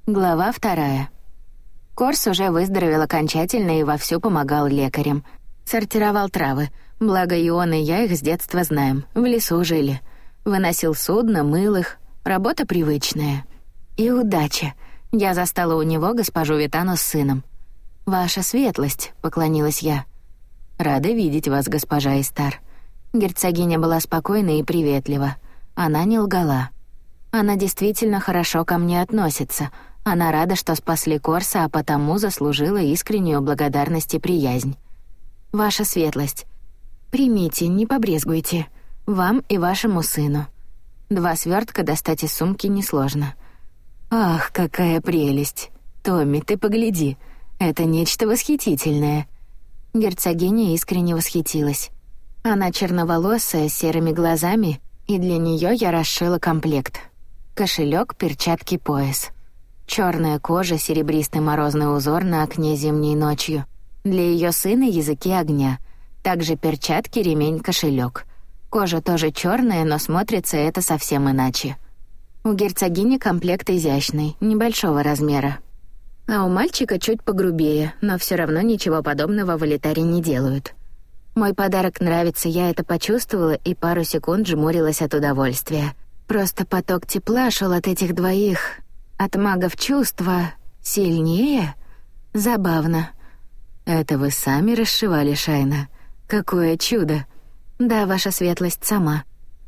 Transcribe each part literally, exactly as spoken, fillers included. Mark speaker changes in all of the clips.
Speaker 1: Глава вторая. Корс уже выздоровел окончательно и вовсю помогал лекарям. Сортировал травы, благо и он, и я их с детства знаем, в лесу жили. Выносил судно, мыл их, работа привычная. И удача. Я застала у него госпожу Витану с сыном. «Ваша светлость», — поклонилась я. «Рада видеть вас, госпожа Истар». Герцогиня была спокойна и приветлива. Она не лгала. Она действительно хорошо ко мне относится. Она рада, что спасли Корса, а потому заслужила искреннюю благодарность и приязнь. «Ваша светлость, примите, не побрезгуйте. Вам и вашему сыну». Два свертка достать из сумки несложно. «Ах, какая прелесть! Томми, ты погляди, это нечто восхитительное». Герцогиня искренне восхитилась. Она черноволосая, с серыми глазами, и для нее я расшила комплект. Кошелек, перчатки, пояс. Черная кожа, серебристый морозный узор на окне зимней ночью. Для ее сына языки огня. Также перчатки, ремень, кошелек. Кожа тоже черная, но смотрится это совсем иначе. У герцогини комплект изящный, небольшого размера. А у мальчика чуть погрубее, но все равно ничего подобного в Элитаре не делают. Мой подарок нравится, я это почувствовала и пару секунд жмурилась от удовольствия. Просто поток тепла шел от этих двоих. От магов чувства сильнее? Забавно. Это вы сами расшивали, Шайна? Какое чудо! Да, ваша светлость, сама.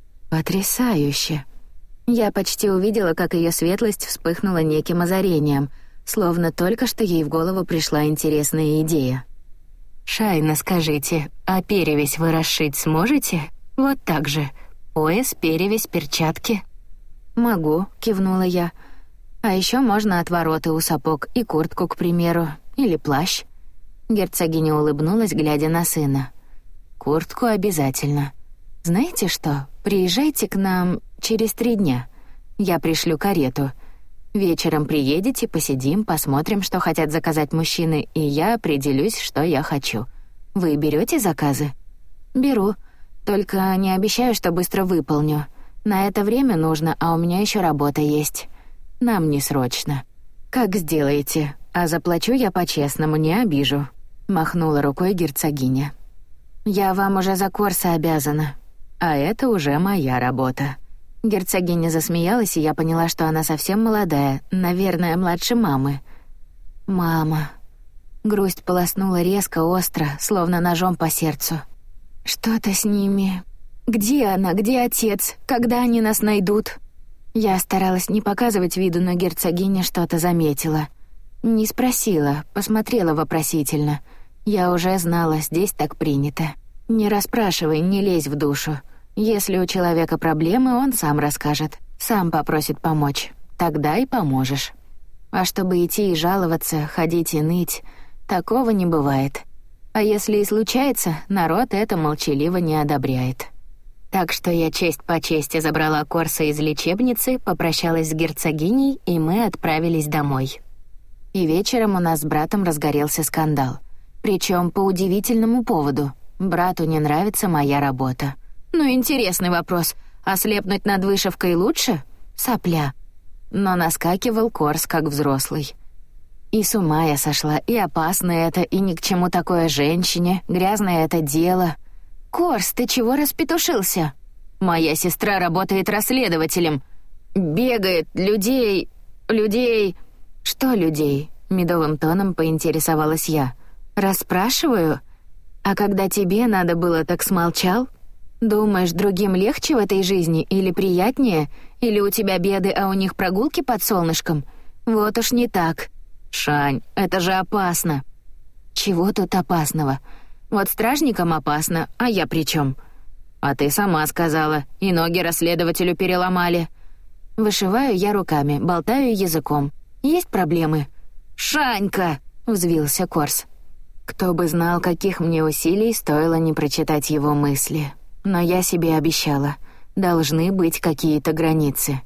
Speaker 1: Потрясающе. Я почти увидела, как ее светлость вспыхнула неким озарением, словно только что ей в голову пришла интересная идея. «Шайна, скажите, а перевязь вы расшить сможете? Вот так же. Пояс, перевязь, перчатки». «Могу», — кивнула я. «А еще можно отвороты у сапог и куртку, к примеру, или плащ». Герцогиня улыбнулась, глядя на сына. «Куртку обязательно. Знаете что, приезжайте к нам через три дня. Я пришлю карету. Вечером приедете, посидим, посмотрим, что хотят заказать мужчины, и я определюсь, что я хочу. Вы берете заказы?» «Беру. Только не обещаю, что быстро выполню. На это время нужно, а у меня еще работа есть. Нам не срочно». «Как сделаете, а заплачу я по-честному, не обижу», — махнула рукой герцогиня. «Я вам уже за Корса обязана, а это уже моя работа». Герцогиня засмеялась, и я поняла, что она совсем молодая, наверное, младше мамы. «Мама». Грусть полоснула резко, остро, словно ножом по сердцу. «Что-то с ними. Где она, где отец? Когда они нас найдут?» Я старалась не показывать виду, но герцогиня что-то заметила. Не спросила, посмотрела вопросительно. Я уже знала, здесь так принято. Не расспрашивай, не лезь в душу. Если у человека проблемы, он сам расскажет, сам попросит помочь. Тогда и поможешь. А чтобы идти и жаловаться, ходить и ныть, такого не бывает. А если и случается, народ это молчаливо не одобряет. Так что я честь по чести забрала Корса из лечебницы, попрощалась с герцогиней, и мы отправились домой. И вечером у нас с братом разгорелся скандал. Причем по удивительному поводу. Брату не нравится моя работа. Ну, интересный вопрос. Ослепнуть над вышивкой лучше? Сопля. Но наскакивал Корс как взрослый. И с ума я сошла, и опасно это, и ни к чему такое женщине, грязное это дело. «Корс, ты чего распетушился?» «Моя сестра работает расследователем. Бегает, людей... людей...» «Что людей?» — медовым тоном поинтересовалась я. «Расспрашиваю? А когда тебе надо было, так смолчал? Думаешь, другим легче в этой жизни или приятнее? Или у тебя беды, а у них прогулки под солнышком? Вот уж не так. Шань, это же опасно». «Чего тут опасного? Вот стражникам опасно, а я при чем? «А ты сама сказала, и ноги расследователю переломали». Вышиваю я руками, болтаю языком. «Есть проблемы?» «Шанька!» — взвился Корс. Кто бы знал, каких мне усилий стоило не прочитать его мысли. Но я себе обещала, должны быть какие-то границы.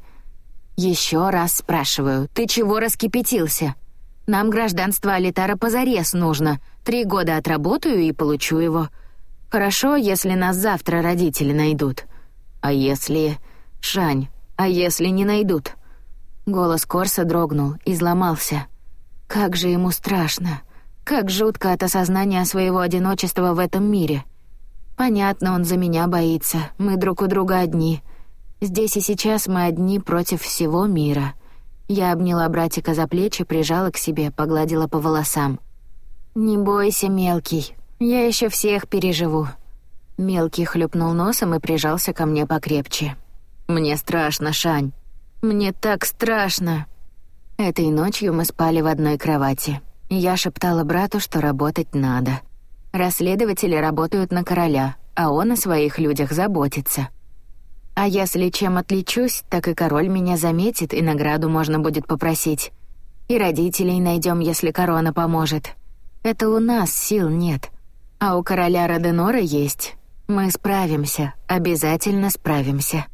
Speaker 1: Еще раз спрашиваю, ты чего раскипятился? Нам гражданство Алитара позарез нужно. Три года отработаю и получу его. Хорошо, если нас завтра родители найдут. А если... Шань, а если не найдут? Голос Корса дрогнул, изломался. Как же ему страшно. Как жутко от осознания своего одиночества в этом мире. Понятно, он за меня боится. Мы друг у друга одни. Здесь и сейчас мы одни против всего мира. Я обняла братика за плечи, прижала к себе, погладила по волосам. «Не бойся, мелкий. Я еще всех переживу». Мелкий хлюпнул носом и прижался ко мне покрепче. «Мне страшно, Шань. Мне так страшно». Этой ночью мы спали в одной кровати. Я шептала брату, что работать надо. Расследователи работают на короля, а он о своих людях заботится. А если чем отличусь, так и король меня заметит, и награду можно будет попросить. И родителей найдем, если корона поможет. Это у нас сил нет. А у короля Роденора есть. Мы справимся, обязательно справимся.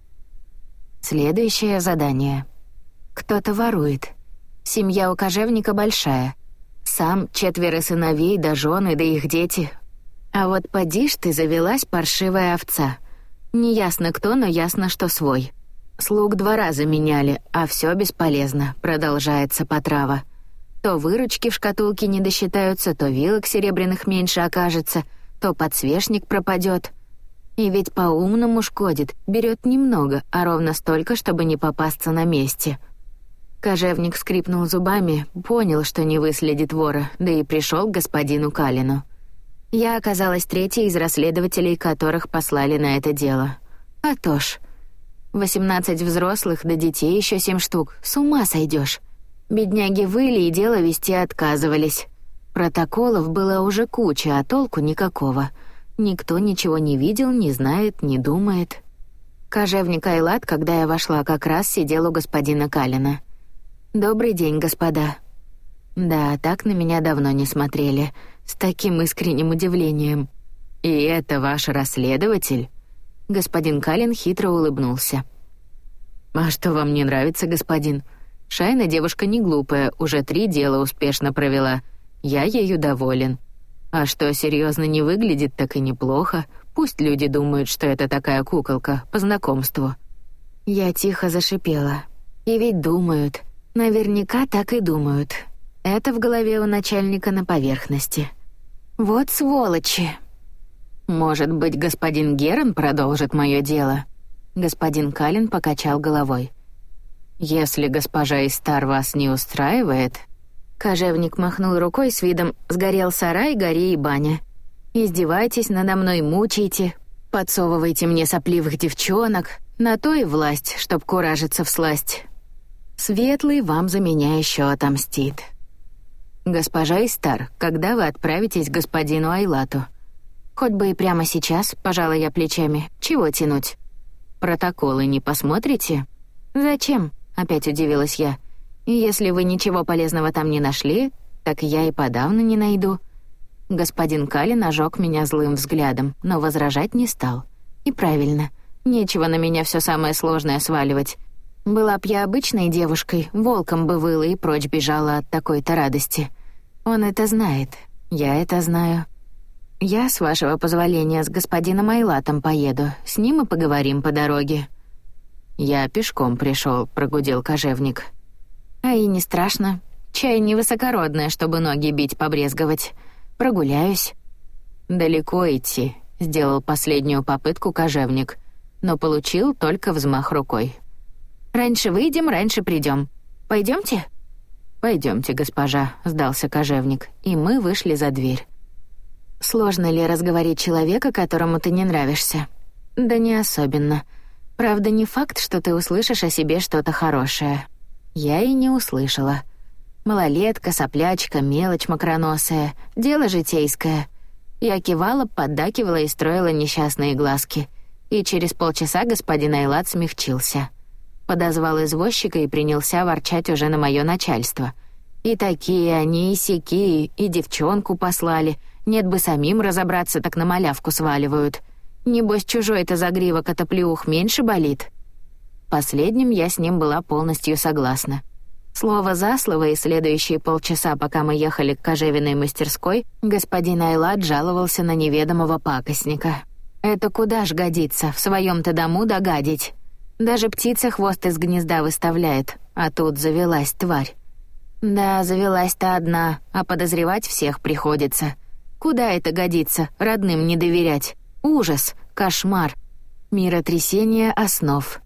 Speaker 1: Следующее задание. Кто-то ворует. Семья у кожевника большая. Сам, четверо сыновей, да жены, да их дети. А вот поди ж ты, завелась паршивая овца. Неясно кто, но ясно, что свой. Слуг два раза меняли, а все бесполезно, продолжается потрава. То выручки в шкатулке не досчитаются, то вилок серебряных меньше окажется, то подсвечник пропадет. И ведь по-умному шкодит, берет немного, а ровно столько, чтобы не попасться на месте. Кожевник скрипнул зубами, понял, что не выследит вора, да и пришел к господину Калину. Я оказалась третьей из расследователей, которых послали на это дело. А то ж, восемнадцать взрослых, да детей еще семь штук, с ума сойдешь. Бедняги выли и дело вести отказывались. Протоколов было уже куча, а толку никакого. Никто ничего не видел, не знает, не думает. Кожевник Айлат, когда я вошла, как раз сидел у господина Калина. «Добрый день, господа». Да, так на меня давно не смотрели, с таким искренним удивлением. «И это ваш расследователь?» Господин Калин хитро улыбнулся. «А что вам не нравится, господин? Шайна девушка не глупая, уже три дела успешно провела. Я ею доволен. А что серьезно не выглядит, так и неплохо. Пусть люди думают, что это такая куколка, по знакомству». Я тихо зашипела. «И ведь думают. Наверняка так и думают. Это в голове у начальника на поверхности. Вот сволочи». «Может быть, господин Герон продолжит мое дело?» Господин Калин покачал головой. «Если госпожа Истар вас не устраивает...» Кожевник махнул рукой с видом «сгорел сарай, гори и баня». «Издевайтесь надо мной, мучайте, подсовывайте мне сопливых девчонок, на то и власть, чтоб куражиться всласть. Светлый вам за меня еще отомстит». «Госпожа Истар, когда вы отправитесь к господину Айлату?» «Хоть бы и прямо сейчас», — пожала я плечами. «Чего тянуть?» «Протоколы не посмотрите?» «Зачем?» — опять удивилась я. «Если вы ничего полезного там не нашли, так я и подавно не найду». Господин Калин ожег меня злым взглядом, но возражать не стал. И правильно. Нечего на меня все самое сложное сваливать. Была б я обычной девушкой, волком бы выла и прочь бежала от такой-то радости. Он это знает, я это знаю. Я, с вашего позволения, с господином Айлатом поеду, с ним и поговорим по дороге». «Я пешком пришел», — прогудел кожевник. «А и не страшно. Чай не высокородная, чтобы ноги бить побрезговать. Прогуляюсь». «Далеко идти», — сделал последнюю попытку кожевник, но получил только взмах рукой. «Раньше выйдем, раньше придем. Пойдемте?» «Пойдемте, госпожа», — сдался кожевник, и мы вышли за дверь. Сложно ли разговорить человека, которому ты не нравишься? Да не особенно. Правда, не факт, что ты услышишь о себе что-то хорошее. Я и не услышала. Малолетка, соплячка, мелочь мокроносая. Дело житейское. Я кивала, поддакивала и строила несчастные глазки. И через полчаса господин Айлат смягчился. Подозвал извозчика и принялся ворчать уже на мое начальство. И такие они, и сякие, и девчонку послали. Нет бы самим разобраться, так на малявку сваливают. Небось, чужой-то загривок от оплеух меньше болит. Последним я с ним была полностью согласна. Слово за слово, и следующие полчаса, пока мы ехали к кожевенной мастерской, господин Айлат жаловался на неведомого пакостника. Это куда ж годится, в своем-то дому догадить. Даже птица хвост из гнезда выставляет, А тут завелась тварь. Да, завелась-то одна, а подозревать всех приходится. Куда это годится, родным не доверять? Ужас, кошмар, миротрясение основ.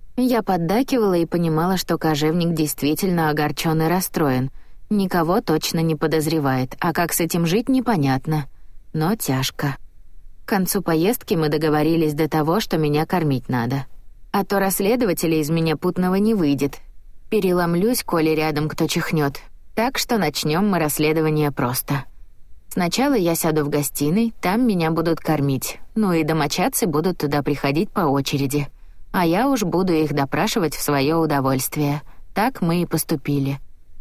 Speaker 1: Я поддакивала и понимала, что кожевник действительно огорчён и расстроен. Никого точно не подозревает, а как с этим жить непонятно. Но тяжко. К концу поездки мы договорились до того, что меня кормить надо. А то расследователя из меня путного не выйдет. Переломлюсь, коли рядом кто чихнёт. Так что начнём мы расследование просто. Сначала я сяду в гостиной, там меня будут кормить. Ну и домочадцы будут туда приходить по очереди. А я уж буду их допрашивать в своё удовольствие. Так мы и поступили.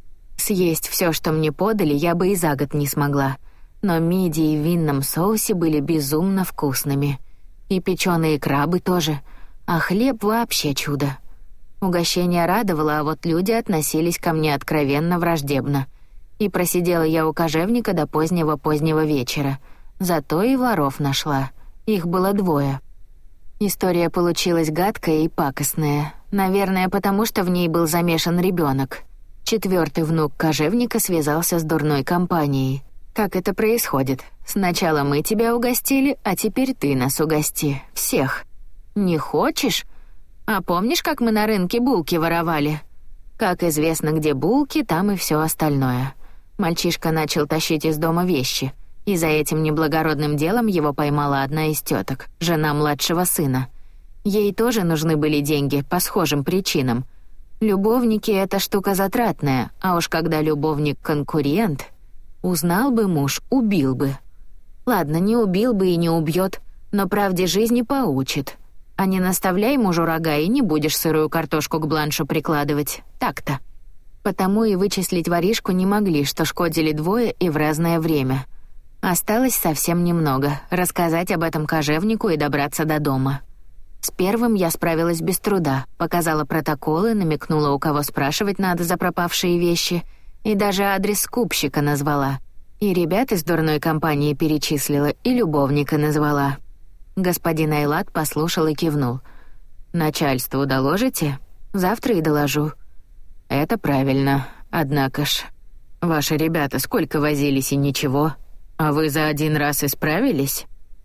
Speaker 1: Съесть всё, что мне подали, я бы и за год не смогла. Но мидии в винном соусе были безумно вкусными. И печёные крабы тоже. А хлеб вообще чудо. Угощение радовало, а вот люди относились ко мне откровенно враждебно. И просидела я у кожевника до позднего-позднего вечера. Зато и воров нашла. Их было двое. История получилась гадкая и пакостная. Наверное, потому что в ней был замешан ребёнок. Четвёртый внук кожевника связался с дурной компанией. Как это происходит? Сначала мы тебя угостили, а теперь ты нас угости. Всех. Не хочешь? А помнишь, как мы на рынке булки воровали? Как известно, где булки, там и всё остальное. Мальчишка начал тащить из дома вещи, и за этим неблагородным делом его поймала одна из тёток, жена младшего сына. Ей тоже нужны были деньги по схожим причинам. Любовники — это штука затратная, а уж когда любовник — конкурент, узнал бы муж, убил бы. Ладно, не убил бы и не убьёт, но правде жизни поучит. А не наставляй мужу рога и не будешь сырую картошку к бланшу прикладывать. Так-то. Потому и вычислить воришку не могли, что шкодили двое и в разное время. Осталось совсем немного — рассказать об этом кожевнику и добраться до дома. С первым я справилась без труда, показала протоколы, намекнула, у кого спрашивать надо за пропавшие вещи, и даже адрес скупщика назвала. И ребят из дурной компании перечислила, и любовника назвала. Господин Айлат послушал и кивнул. «Начальству доложите? Завтра и доложу». «Это правильно, однако ж. Ваши ребята сколько возились и ничего, а вы за один раз исправились?»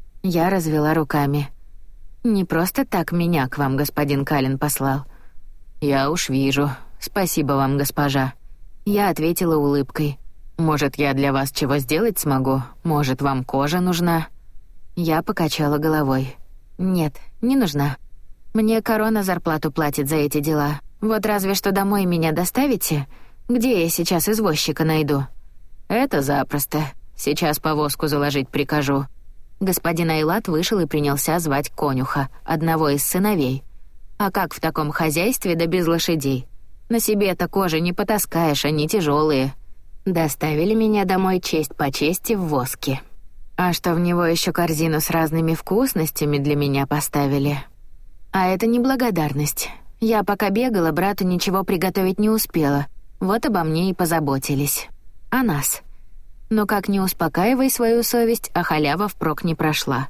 Speaker 1: Я развела руками. «Не просто так меня к вам господин Калин послал». «Я уж вижу. Спасибо вам, госпожа». Я ответила улыбкой. «Может, я для вас чего сделать смогу? Может, вам кожа нужна?» Я покачала головой. «Нет, не нужна. Мне корона зарплату платит за эти дела. Вот разве что домой меня доставите? Где я сейчас извозчика найду?» «Это запросто. Сейчас повозку заложить прикажу». Господин Айлат вышел и принялся звать конюха, одного из сыновей. А как в таком хозяйстве да без лошадей? На себе-то кожи не потаскаешь, они тяжелые. Доставили меня домой честь по чести в воске. А что в него еще корзину с разными вкусностями для меня поставили. А это не благодарность. Я пока бегала, брату ничего приготовить не успела. Вот обо мне и позаботились. О нас. Но как не успокаивай свою совесть, а халява впрок не прошла.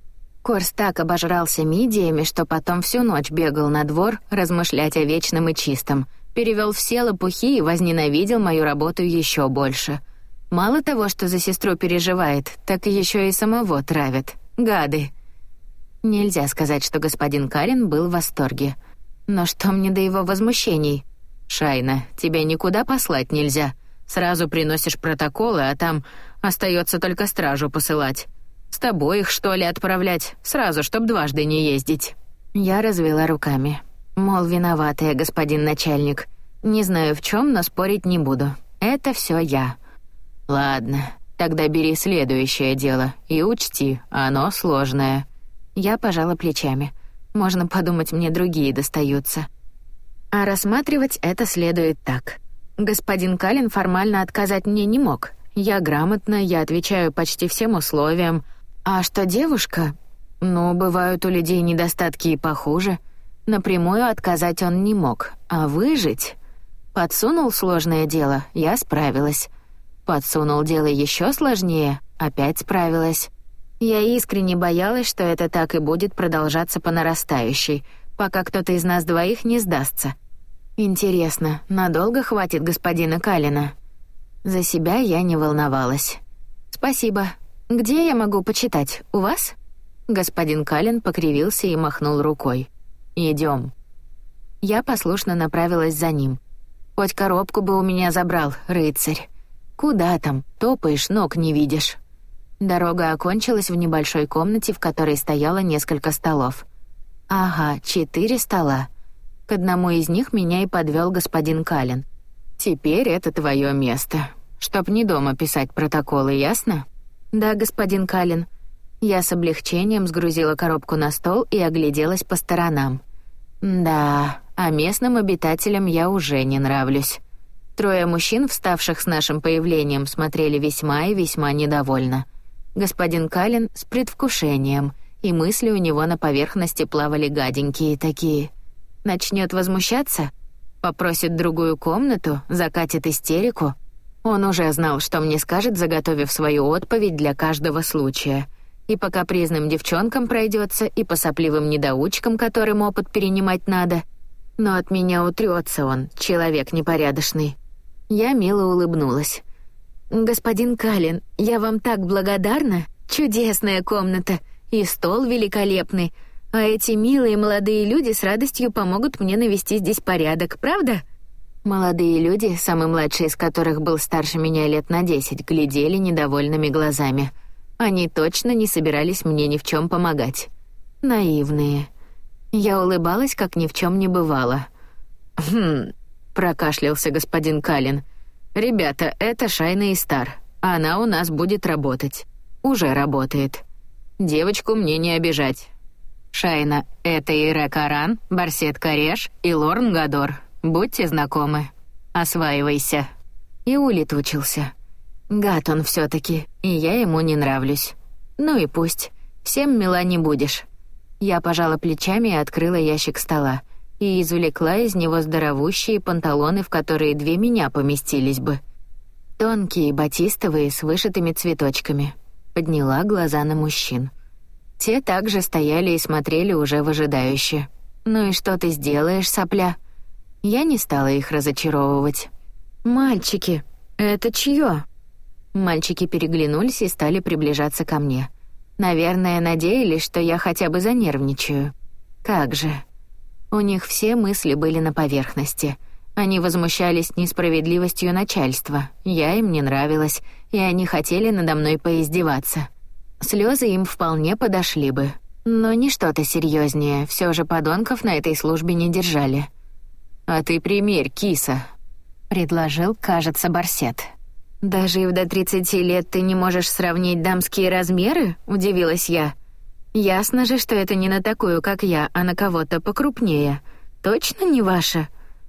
Speaker 1: Корс так обожрался мидиями, что потом всю ночь бегал на двор размышлять о вечном и чистом, перевёл все лопухи и возненавидел мою работу ещё больше. Мало того, что за сестру переживает, так ещё и самого травят. Гады. Нельзя сказать, что господин Калин был в восторге. Но что мне до его возмущений? «Шайна, тебя никуда послать нельзя. Сразу приносишь протоколы, а там остаётся только стражу посылать. С тобой их, что ли, отправлять? Сразу, чтоб дважды не ездить». Я развела руками. Мол, виноватая, господин начальник. Не знаю в чём, но спорить не буду. Это всё я. «Ладно, тогда бери следующее дело и учти, оно сложное». Я пожала плечами. Можно подумать, мне другие достаются. А рассматривать это следует так. Господин Калин формально отказать мне не мог. Я грамотна, я отвечаю почти всем условиям. А что девушка? Ну, бывают у людей недостатки и похуже. Напрямую отказать он не мог. А выжить? Подсунул сложное дело, я справилась. Подсунул дело еще сложнее, опять справилась. Я искренне боялась, что это так и будет продолжаться по нарастающей, пока кто-то из нас двоих не сдастся. Интересно, надолго хватит господина Каллена? За себя я не волновалась. Спасибо. Где я могу почитать? У вас? Господин Каллен покривился и махнул рукой. Идем. Я послушно направилась за ним. Хоть коробку бы у меня забрал, рыцарь. Куда там? Топаешь, ног не видишь. Дорога окончилась в небольшой комнате, в которой стояло несколько столов. Ага, четыре стола. К одному из них меня и подвел господин Каллен. «Теперь это твое место. Чтоб не дома писать протоколы, ясно?» «Да, господин Каллен». Я с облегчением сгрузила коробку на стол и огляделась по сторонам. «Да, а местным обитателям я уже не нравлюсь». Трое мужчин, вставших с нашим появлением, смотрели весьма и весьма недовольно. Господин Каллен с предвкушением, и мысли у него на поверхности плавали гаденькие такие. Начнет возмущаться? Попросит другую комнату, закатит истерику? Он уже знал, что мне скажет, заготовив свою отповедь для каждого случая. И по капризным девчонкам пройдется, и по сопливым недоучкам, которым опыт перенимать надо. Но от меня утрется он, человек непорядочный. Я мило улыбнулась. «Господин Каллен, я вам так благодарна. Чудесная комната, и стол великолепный. А эти милые молодые люди с радостью помогут мне навести здесь порядок, правда?» Молодые люди, самый младший из которых был старше меня лет на десять, глядели недовольными глазами. Они точно не собирались мне ни в чем помогать. Наивные. Я улыбалась, как ни в чем не бывало. «Хм...» — прокашлялся господин Каллен. «Ребята, это Шайна Истар. Она у нас будет работать. Уже работает. Девочку мне не обижать. Шайна, это Ирек Аран, Барсет Кареш и Лорн Гадор. Будьте знакомы. Осваивайся». И улетучился. Гад он все-таки, и я ему не нравлюсь. Ну и пусть. Всем мила не будешь. Я пожала плечами и открыла ящик стола. И извлекла из него здоровущие панталоны, в которые две меня поместились бы. Тонкие, батистовые, с вышитыми цветочками. Подняла глаза на мужчин. Те также стояли и смотрели уже выжидающе. «Ну и что ты сделаешь, сопля?» Я не стала их разочаровывать. «Мальчики, это чье?» Мальчики переглянулись и стали приближаться ко мне. Наверное, надеялись, что я хотя бы занервничаю. Как же. У них все мысли были на поверхности. Они возмущались несправедливостью начальства. Я им не нравилась, и они хотели надо мной поиздеваться. Слезы им вполне подошли бы. Но не что-то серьезнее, все же подонков на этой службе не держали. «А ты примерь, киса», — предложил, кажется, Барсет. «Дожив до тридцати лет, ты не можешь сравнить дамские размеры?» — удивилась я. «Ясно же, что это не на такую, как я, а на кого-то покрупнее. Точно не ваша?»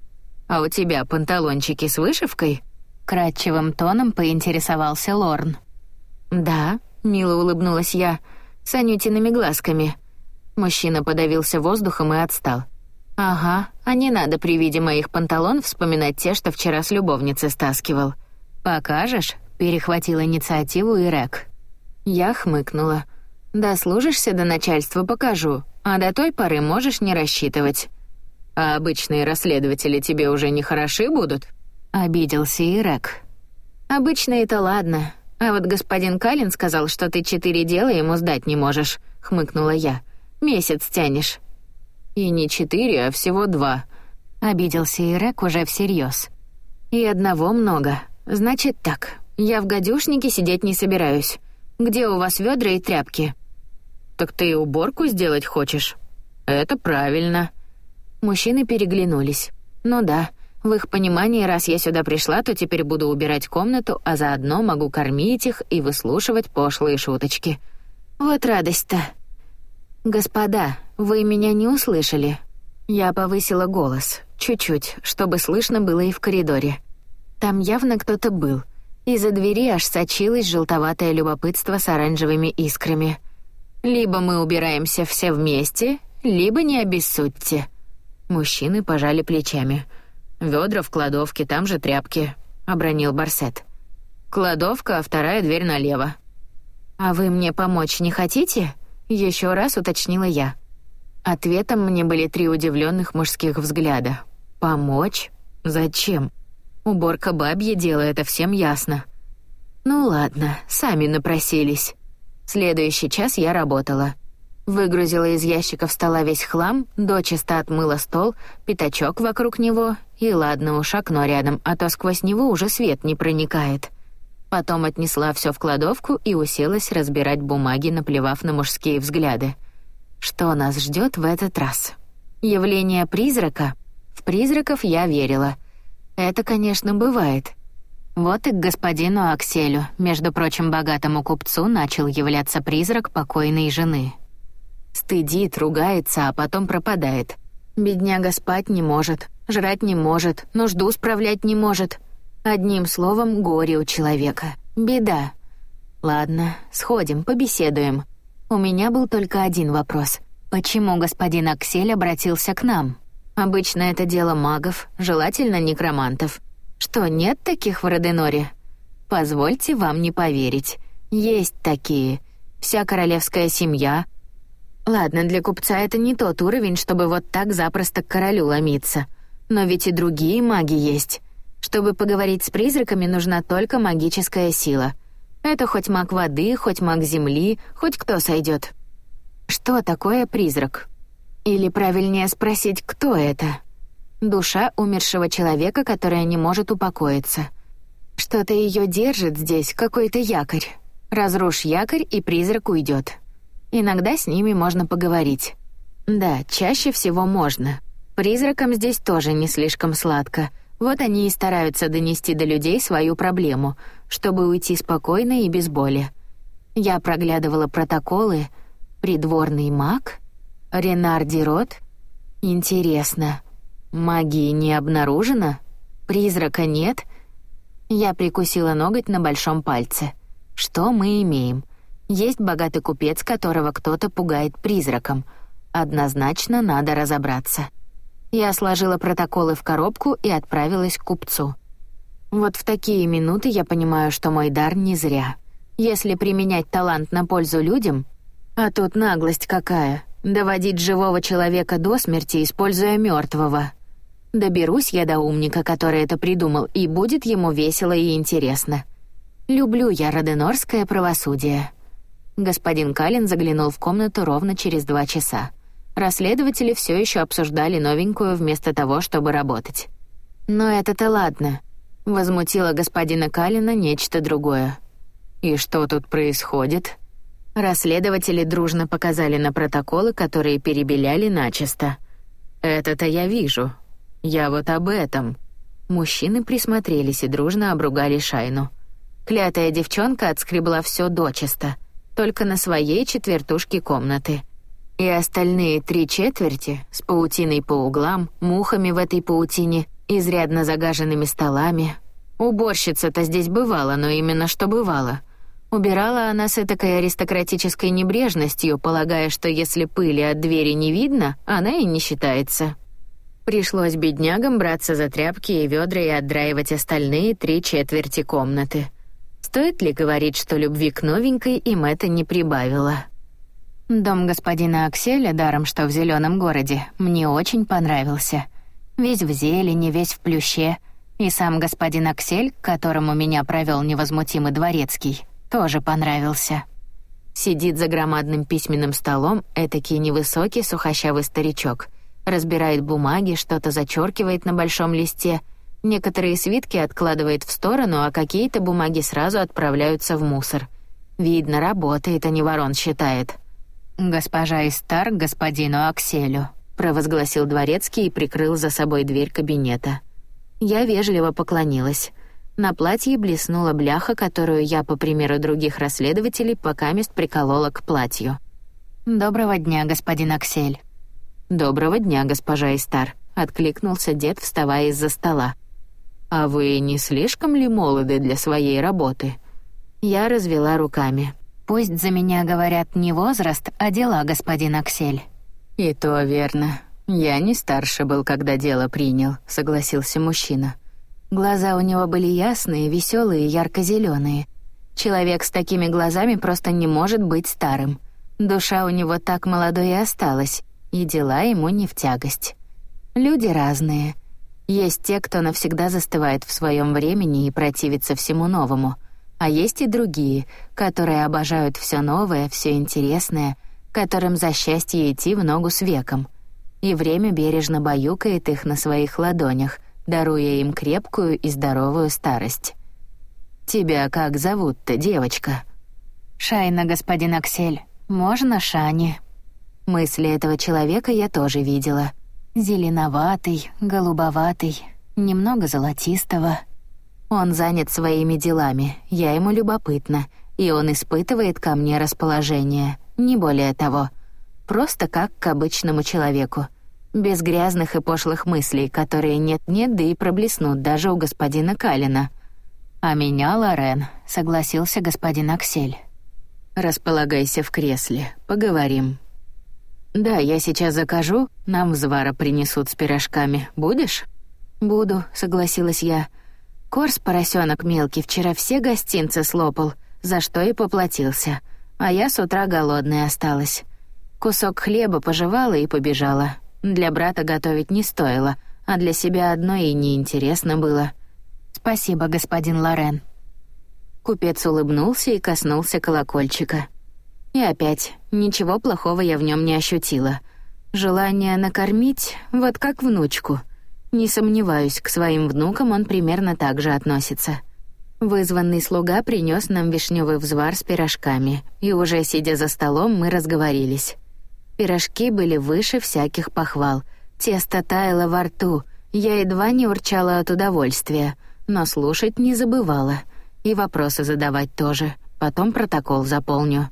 Speaker 1: «А у тебя панталончики с вышивкой?» — кратчевым тоном поинтересовался Лорн. «Да», — мило улыбнулась я, — «с Анютиными глазками». Мужчина подавился воздухом и отстал. «Ага, а не надо при виде моих панталон вспоминать те, что вчера с любовницы стаскивал». «Покажешь?» — перехватил инициативу Ирек. Я хмыкнула. «Дослужишься до начальства, покажу, а до той поры можешь не рассчитывать». «А обычные расследователи тебе уже не хороши будут?» — обиделся Ирек. «Обычные-то ладно, а вот господин Каллен сказал, что ты четыре дела ему сдать не можешь», — хмыкнула я. «Месяц тянешь». «И не четыре, а всего два», — обиделся Ирек уже всерьез. «И одного много. Значит так, я в гадюшнике сидеть не собираюсь. Где у вас ведра и тряпки?» «Так ты и уборку сделать хочешь?» «Это правильно». Мужчины переглянулись. «Ну да, в их понимании, раз я сюда пришла, то теперь буду убирать комнату, а заодно могу кормить их и выслушивать пошлые шуточки. Вот радость-то». «Господа, вы меня не услышали?» Я повысила голос, чуть-чуть, чтобы слышно было и в коридоре. Там явно кто-то был. Из-за двери аж сочилось желтоватое любопытство с оранжевыми искрами. «Либо мы убираемся все вместе, либо не обессудьте». Мужчины пожали плечами. «Ведра в кладовке, там же тряпки», — обронил Барсет. «Кладовка, а вторая дверь налево». «А вы мне помочь не хотите?» — еще раз уточнила я. Ответом мне были три удивленных мужских взгляда. Помочь? Зачем? Уборка бабье дело, это всем ясно. Ну ладно, сами напросились. Следующий час я работала. Выгрузила из ящиков стола весь хлам, дочисто отмыла стол, пятачок вокруг него, и ладно уж окно рядом, а то сквозь него уже свет не проникает. Потом отнесла все в кладовку и уселась разбирать бумаги, наплевав на мужские взгляды. Что нас ждет в этот раз? Явление призрака? В призраков я верила. Это, конечно, бывает. Вот и к господину Акселю, между прочим, богатому купцу, начал являться призрак покойной жены. Стыдит, ругается, а потом пропадает. Бедняга спать не может, жрать не может, нужду справлять не может. Одним словом, горе у человека. Беда. Ладно, сходим, побеседуем. У меня был только один вопрос. Почему господин Аксель обратился к нам? Обычно это дело магов, желательно некромантов. Что, нет таких в Роденоре? Позвольте вам не поверить. Есть такие. Вся королевская семья. Ладно, для купца это не тот уровень, чтобы вот так запросто к королю ломиться. Но ведь и другие маги есть. Чтобы поговорить с призраками, нужна только магическая сила. Это хоть маг воды, хоть маг земли, хоть кто сойдет. Что такое призрак? Или правильнее спросить, кто это? Душа умершего человека, которая не может упокоиться. Что-то ее держит здесь, какой-то якорь. Разрушь якорь, и призрак уйдет. Иногда с ними можно поговорить. Да, чаще всего можно. Призракам здесь тоже не слишком сладко. Вот они и стараются донести до людей свою проблему, чтобы уйти спокойно и без боли. Я проглядывала протоколы. Придворный маг? Ренар Дирот? Интересно. Магии не обнаружено? Призрака нет? Я прикусила ноготь на большом пальце. Что мы имеем? Есть богатый купец, которого кто-то пугает призраком. Однозначно надо разобраться. Я сложила протоколы в коробку и отправилась к купцу. Вот в такие минуты я понимаю, что мой дар не зря. Если применять талант на пользу людям... А тут наглость какая. Доводить живого человека до смерти, используя мертвого. Доберусь я до умника, который это придумал, и будет ему весело и интересно. Люблю я роденорское правосудие. Господин Калин заглянул в комнату ровно через два часа. Расследователи все еще обсуждали новенькую вместо того, чтобы работать. Но это-то ладно. Возмутило господина Калина нечто другое. И что тут происходит? Расследователи дружно показали на протоколы, которые перебеляли начисто. Это-то я вижу. Я вот об этом. Мужчины присмотрелись и дружно обругали Шайну. Клятая девчонка отскребла все дочисто, только на своей четвертушке комнаты. И остальные три четверти с паутиной по углам, мухами в этой паутине, изрядно загаженными столами. Уборщица-то здесь бывала, но именно что бывала. Убирала она с этакой аристократической небрежностью, полагая, что если пыли от двери не видно, она и не считается. Пришлось беднягам браться за тряпки и ведра и отдраивать остальные три четверти комнаты. Стоит ли говорить, что любви к новенькой им это не прибавило? Дом господина Акселя, даром что в зеленом городе, мне очень понравился. Весь в зелени, весь в плюще. И сам господин Аксель, к которому меня провел невозмутимый дворецкий, тоже понравился. Сидит за громадным письменным столом этакий невысокий сухощавый старичок. Разбирает бумаги, что-то зачеркивает на большом листе. Некоторые свитки откладывает в сторону, а какие-то бумаги сразу отправляются в мусор. Видно, работает, а не ворон считает. «Госпожа Истар к господину Акселю», — провозгласил дворецкий и прикрыл за собой дверь кабинета. Я вежливо поклонилась. На платье блеснула бляха, которую я, по примеру других расследователей, покамест приколола к платью. «Доброго дня, господин Аксель». «Доброго дня, госпожа Истар», — откликнулся дед, вставая из-за стола. «А вы не слишком ли молоды для своей работы?» Я развела руками. «Пусть за меня говорят не возраст, а дела, господин Аксель». «И то верно. Я не старше был, когда дело принял», — согласился мужчина. Глаза у него были ясные, веселые, ярко-зеленые. Человек с такими глазами просто не может быть старым. Душа у него так молодой и осталась, и дела ему не в тягость. Люди разные. Есть те, кто навсегда застывает в своем времени и противится всему новому, а есть и другие, которые обожают все новое, все интересное, которым за счастье идти в ногу с веком. И время бережно баюкает их на своих ладонях, даруя им крепкую и здоровую старость. «Тебя как зовут-то, девочка?» «Шайна, господин Аксель. Можно Шани?» Мысли этого человека я тоже видела. Зеленоватый, голубоватый, немного золотистого. Он занят своими делами, я ему любопытна, и он испытывает ко мне расположение, не более того. Просто как к обычному человеку. Без грязных и пошлых мыслей, которые нет-нет, да и проблеснут даже у господина Калина. «А меня Лорен», — согласился господин Аксель. «Располагайся в кресле, поговорим». «Да, я сейчас закажу, нам взвара принесут с пирожками. Будешь?» «Буду», — согласилась я. Корс, поросенок мелкий, вчера все гостинцы слопал, за что и поплатился. А я с утра голодная осталась. Кусок хлеба пожевала и побежала. Для брата готовить не стоило, а для себя одной и неинтересно было. «Спасибо, господин Лорен». Купец улыбнулся и коснулся колокольчика. И опять, ничего плохого я в нем не ощутила. Желание накормить, вот как внучку. Не сомневаюсь, к своим внукам он примерно так же относится. Вызванный слуга принес нам вишневый взвар с пирожками, и уже сидя за столом, мы разговорились. Пирожки были выше всяких похвал. Тесто таяло во рту, я едва не урчала от удовольствия, но слушать не забывала. И вопросы задавать тоже, потом протокол заполню.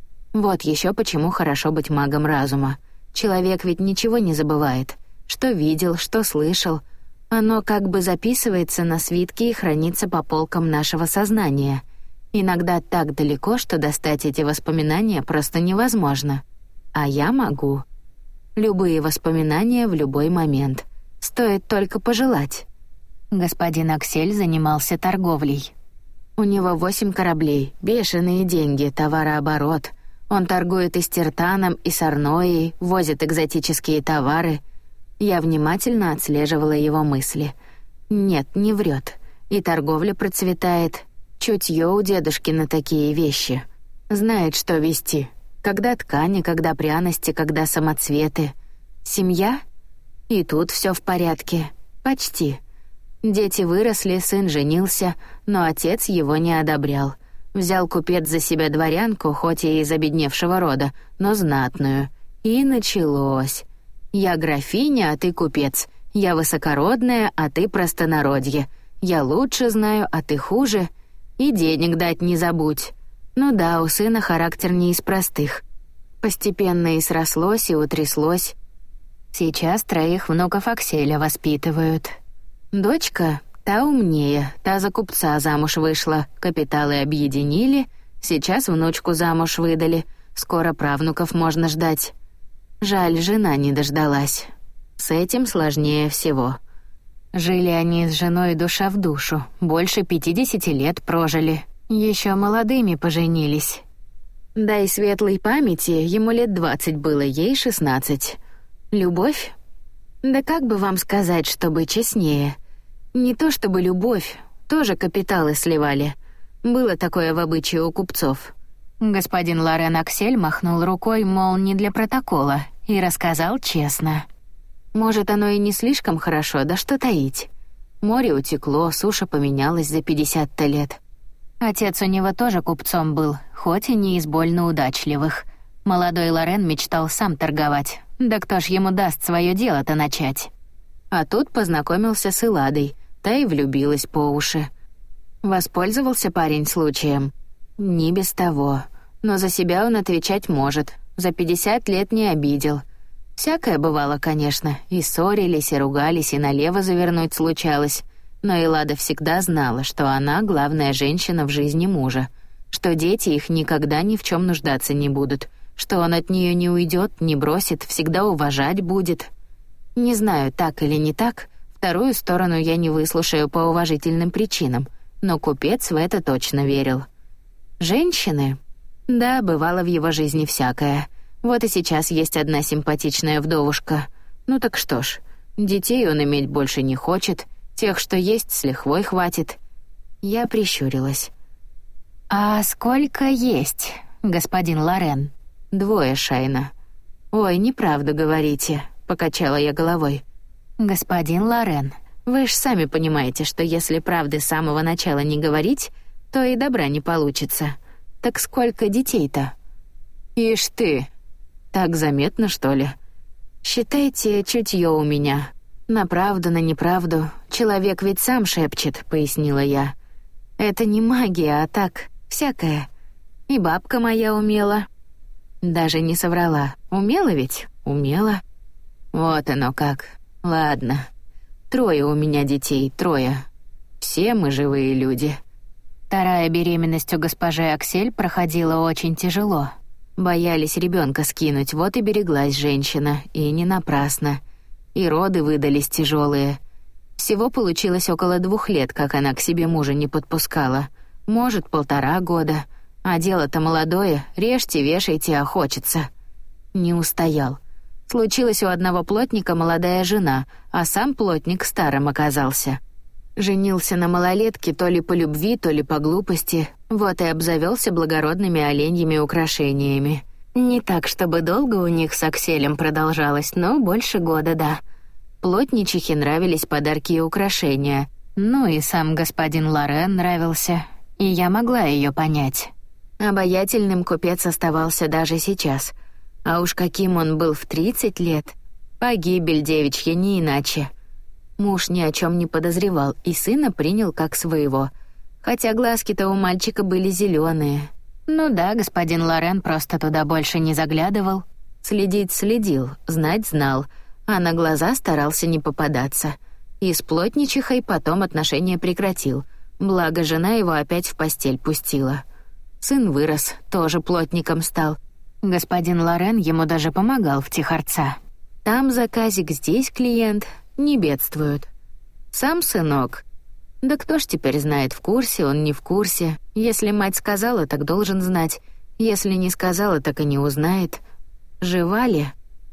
Speaker 1: Вот еще почему хорошо быть магом разума. Человек ведь ничего не забывает. Что видел, что слышал. Оно как бы записывается на свитке и хранится по полкам нашего сознания. Иногда так далеко, что достать эти воспоминания просто невозможно. А я могу. Любые воспоминания в любой момент. Стоит только пожелать. Господин Аксель занимался торговлей. У него восемь кораблей, бешеные деньги, товарооборот. Он торгует и стертаном, и сарноей, возит экзотические товары. Я внимательно отслеживала его мысли. Нет, не врет. И торговля процветает. Чутье у дедушки на такие вещи. Знает, что вести. Когда ткани, когда пряности, когда самоцветы. Семья? И тут все в порядке. Почти. Дети выросли, сын женился, но отец его не одобрял. Взял купец за себя дворянку, хоть и из обедневшего рода, но знатную. И началось. «Я графиня, а ты купец. Я высокородная, а ты простонародье. Я лучше знаю, а ты хуже. И денег дать не забудь». Ну да, у сына характер не из простых. Постепенно и срослось, и утряслось. Сейчас троих внуков Акселя воспитывают. Дочка, та умнее, та за купца замуж вышла, капиталы объединили, сейчас внучку замуж выдали, скоро правнуков можно ждать. Жаль, жена не дождалась. С этим сложнее всего. Жили они с женой душа в душу, больше пятидесяти лет прожили, еще молодыми поженились. Дай светлой памяти, ему лет двадцать было, ей шестнадцать. Любовь? Да как бы вам сказать, чтобы честнее? Не то чтобы любовь, тоже капиталы сливали. Было такое в обычае у купцов. Господин Лорен Аксель махнул рукой, мол, не для протокола, и рассказал честно. Может, оно и не слишком хорошо, да что таить. Море утекло, суша поменялась за пятьдесят лет. Отец у него тоже купцом был, хоть и не из больно удачливых. Молодой Лорен мечтал сам торговать, да кто ж ему даст свое дело-то начать? А тут познакомился с Эладой, та и влюбилась по уши. Воспользовался парень случаем? Не без того. Но за себя он отвечать может, за пятьдесят лет не обидел. Всякое бывало, конечно, и ссорились, и ругались, и налево завернуть случалось. Но Элада всегда знала, что она главная женщина в жизни мужа, что дети их никогда ни в чем нуждаться не будут, что он от нее не уйдет, не бросит, всегда уважать будет. Не знаю, так или не так, вторую сторону я не выслушаю по уважительным причинам, но купец в это точно верил. Женщины? Да, бывало в его жизни всякое. Вот и сейчас есть одна симпатичная вдовушка. Ну так что ж, Детей он иметь больше не хочет, тех, что есть, с лихвой хватит. Я прищурилась. «А сколько есть, господин Лорен?» «Двое, Шайна». «Ой, неправду говорите», — покачала я головой. «Господин Лорен, вы ж сами понимаете, что если правды с самого начала не говорить, то и добра не получится. Так сколько детей-то?» «Ишь ты! Так заметно, что ли?» «Считайте, чутье у меня. На правду, на неправду. Человек ведь сам шепчет», — пояснила я. «Это не магия, а так, всякое. И бабка моя умела». Даже не соврала. Умела ведь? Умела. Вот оно как. Ладно. Трое у меня детей, трое. Все мы живые люди. Вторая беременность у госпожи Аксель проходила очень тяжело. Боялись ребенка скинуть, вот и береглась женщина, и не напрасно. И роды выдались тяжелые. Всего получилось около двух лет, как она к себе мужа не подпускала. Может, полтора года. А дело-то молодое, режьте, вешайте, а хочется. Не устоял. Случилось у одного плотника молодая жена, а сам плотник старым оказался. Женился на малолетке то ли по любви, то ли по глупости, вот и обзавелся благородными оленьими украшениями. Не так, чтобы долго у них с Акселем продолжалось, но больше года, да. Плотничихе нравились подарки и украшения. Ну и сам господин Лорен нравился, и я могла ее понять. Обаятельным купец оставался даже сейчас. А уж каким он был в тридцать лет. Погибель девичья не иначе. Муж ни о чем не подозревал и сына принял как своего. Хотя глазки-то у мальчика были зеленые. Ну да, господин Лорен просто туда больше не заглядывал. Следить следил, знать знал, а на глаза старался не попадаться. И с плотничихой потом отношения прекратил. Благо жена его опять в постель пустила. Сын вырос, тоже плотником стал. Господин Лорен ему даже помогал втихарца. Там заказик, здесь клиент, не бедствуют. Сам сынок. Да кто ж теперь знает, в курсе он, не в курсе. Если мать сказала, так должен знать. Если не сказала, так и не узнает. Жива ли?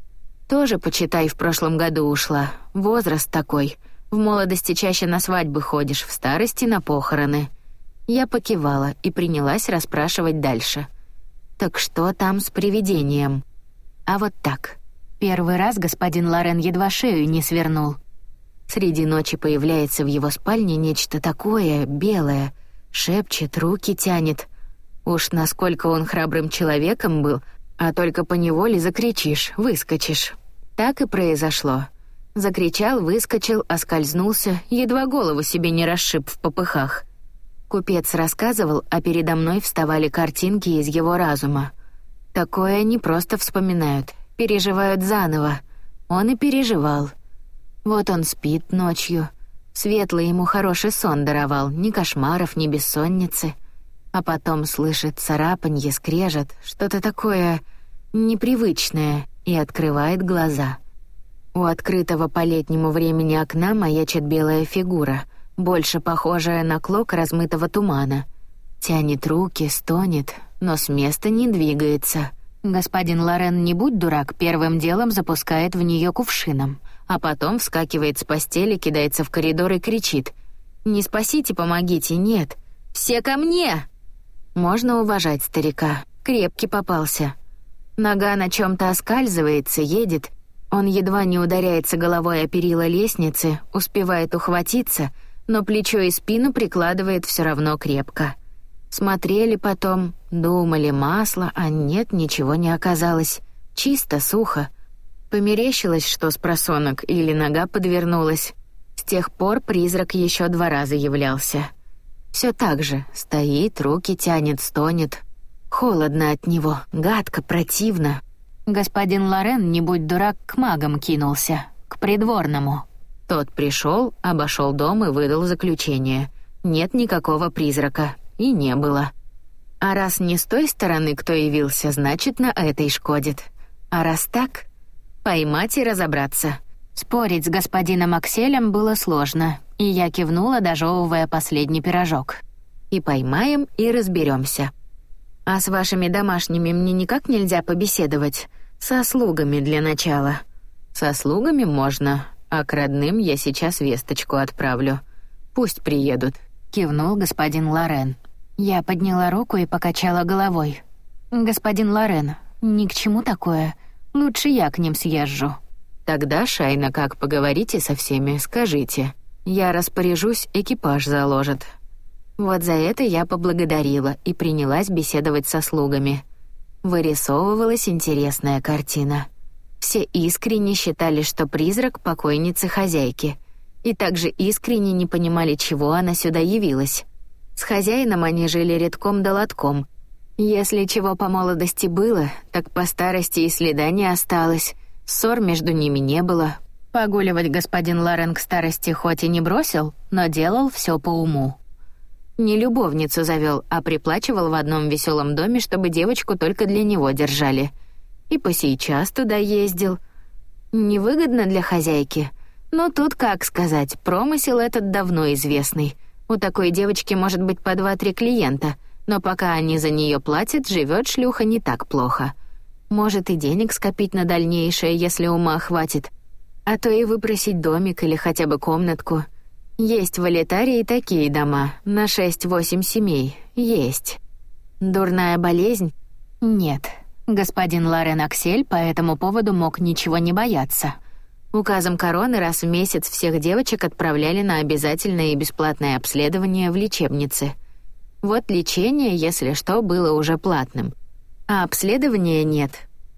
Speaker 1: Тоже, почитай, в прошлом году ушла. Возраст такой. В молодости чаще на свадьбы ходишь, в старости на похороны. Я покивала и принялась расспрашивать дальше. Так что там с привидением? А вот так. Первый раз господин Лорен едва шею не свернул. Среди ночи появляется в его спальне нечто такое, белое, шепчет, руки тянет. Уж насколько он храбрым человеком был, а только поневоле закричишь, выскочишь. Так и произошло. Закричал, выскочил, оскользнулся, едва голову себе не расшиб в попыхах. Купец рассказывал, а передо мной вставали картинки из его разума. Такое не просто вспоминают, переживают заново. Он и переживал. Вот он спит ночью. Светлый ему хороший сон даровал, ни кошмаров, ни бессонницы. А потом слышит царапанье, скрежет, что-то такое непривычное, и открывает глаза. У открытого по летнему времени окна маячит белая фигура, больше похожая на клок размытого тумана. Тянет руки, стонет, но с места не двигается. Господин Лорен, не будь дурак, первым делом запускает в нее кувшином, а потом вскакивает с постели, кидается в коридор и кричит: «Не спасите, помогите, нет! Все ко мне!» Можно уважать старика, крепкий попался. Нога на чем-то оскальзывается, едет. Он едва не ударяется головой о перила лестницы, успевает ухватиться, но плечо и спину прикладывает все равно крепко. Смотрели потом, думали масло, а нет, ничего не оказалось. Чисто, сухо. Померещилось, что спросонок или нога подвернулась. С тех пор призрак еще два раза являлся. Все так же, стоит, руки тянет, стонет. Холодно от него, гадко, противно. Господин Лорен, не будь дурак, к магам кинулся, к придворному. Тот пришел, обошел дом и выдал заключение. Нет никакого призрака. И не было. А раз не с той стороны кто явился, значит, на этой шкодит. А раз так, поймать и разобраться. Спорить с господином Акселем было сложно, и я кивнула, дожевывая последний пирожок. И поймаем, и разберемся. А с вашими домашними мне никак нельзя побеседовать? Со слугами для начала. Со слугами можно. а к родным я сейчас весточку отправлю. Пусть приедут», — кивнул господин Лорен. Я подняла руку и покачала головой. «Господин Лорен, ни к чему такое. Лучше я к ним съезжу». «Тогда, Шайна, как поговорите со всеми, скажите. Я распоряжусь, экипаж заложат». Вот за это я поблагодарила и принялась беседовать со слугами. Вырисовывалась интересная картина. Все искренне считали, что призрак покойницы хозяйки, и также искренне не понимали, чего она сюда явилась. С хозяином они жили редком да лотком. Если чего по молодости было, так по старости и следа не осталось. Ссор между ними не было. Погуливать господин Лорен к старости хоть и не бросил, но делал все по уму. Не любовницу завел, а приплачивал в одном веселом доме, чтобы девочку только для него держали. И по сейчас туда ездил. Невыгодно для хозяйки. Но тут, как сказать, промысел этот давно известный. У такой девочки может быть по два-три клиента, но пока они за нее платят, живет шлюха не так плохо. Может и денег скопить на дальнейшее, если ума хватит. А то и выпросить домик или хотя бы комнатку. Есть в Элитарии такие дома, на шесть-восемь семей, есть. Дурная болезнь? Нет. Господин Лорен Аксель по этому поводу мог ничего не бояться. Указом короны раз в месяц всех девочек отправляли на обязательное и бесплатное обследование в лечебнице. Вот лечение, если что, было уже платным. А обследования нет.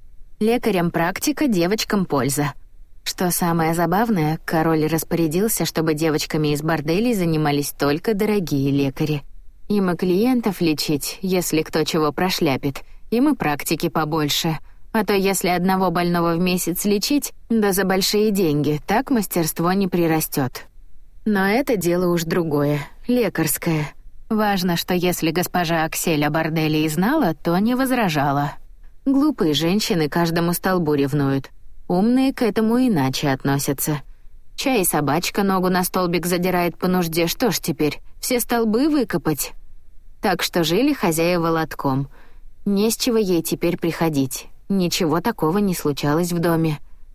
Speaker 1: Лекарям практика, девочкам польза. Что самое забавное, король распорядился, чтобы девочками из борделей занимались только дорогие лекари. Им и клиентов лечить, если кто чего прошляпит, им и практики побольше. А то если одного больного в месяц лечить, да за большие деньги, так мастерство не прирастет. Но это дело уж другое, лекарское. Важно, что если госпожа Аксель о борделе и знала, то не возражала. Глупые женщины каждому столбу ревнуют. Умные к этому иначе относятся. Чай собачка ногу на столбик задирает по нужде, что ж теперь, все столбы выкопать? Так что жили хозяева лотком. Не с чего ей теперь приходить. Ничего такого не случалось в доме.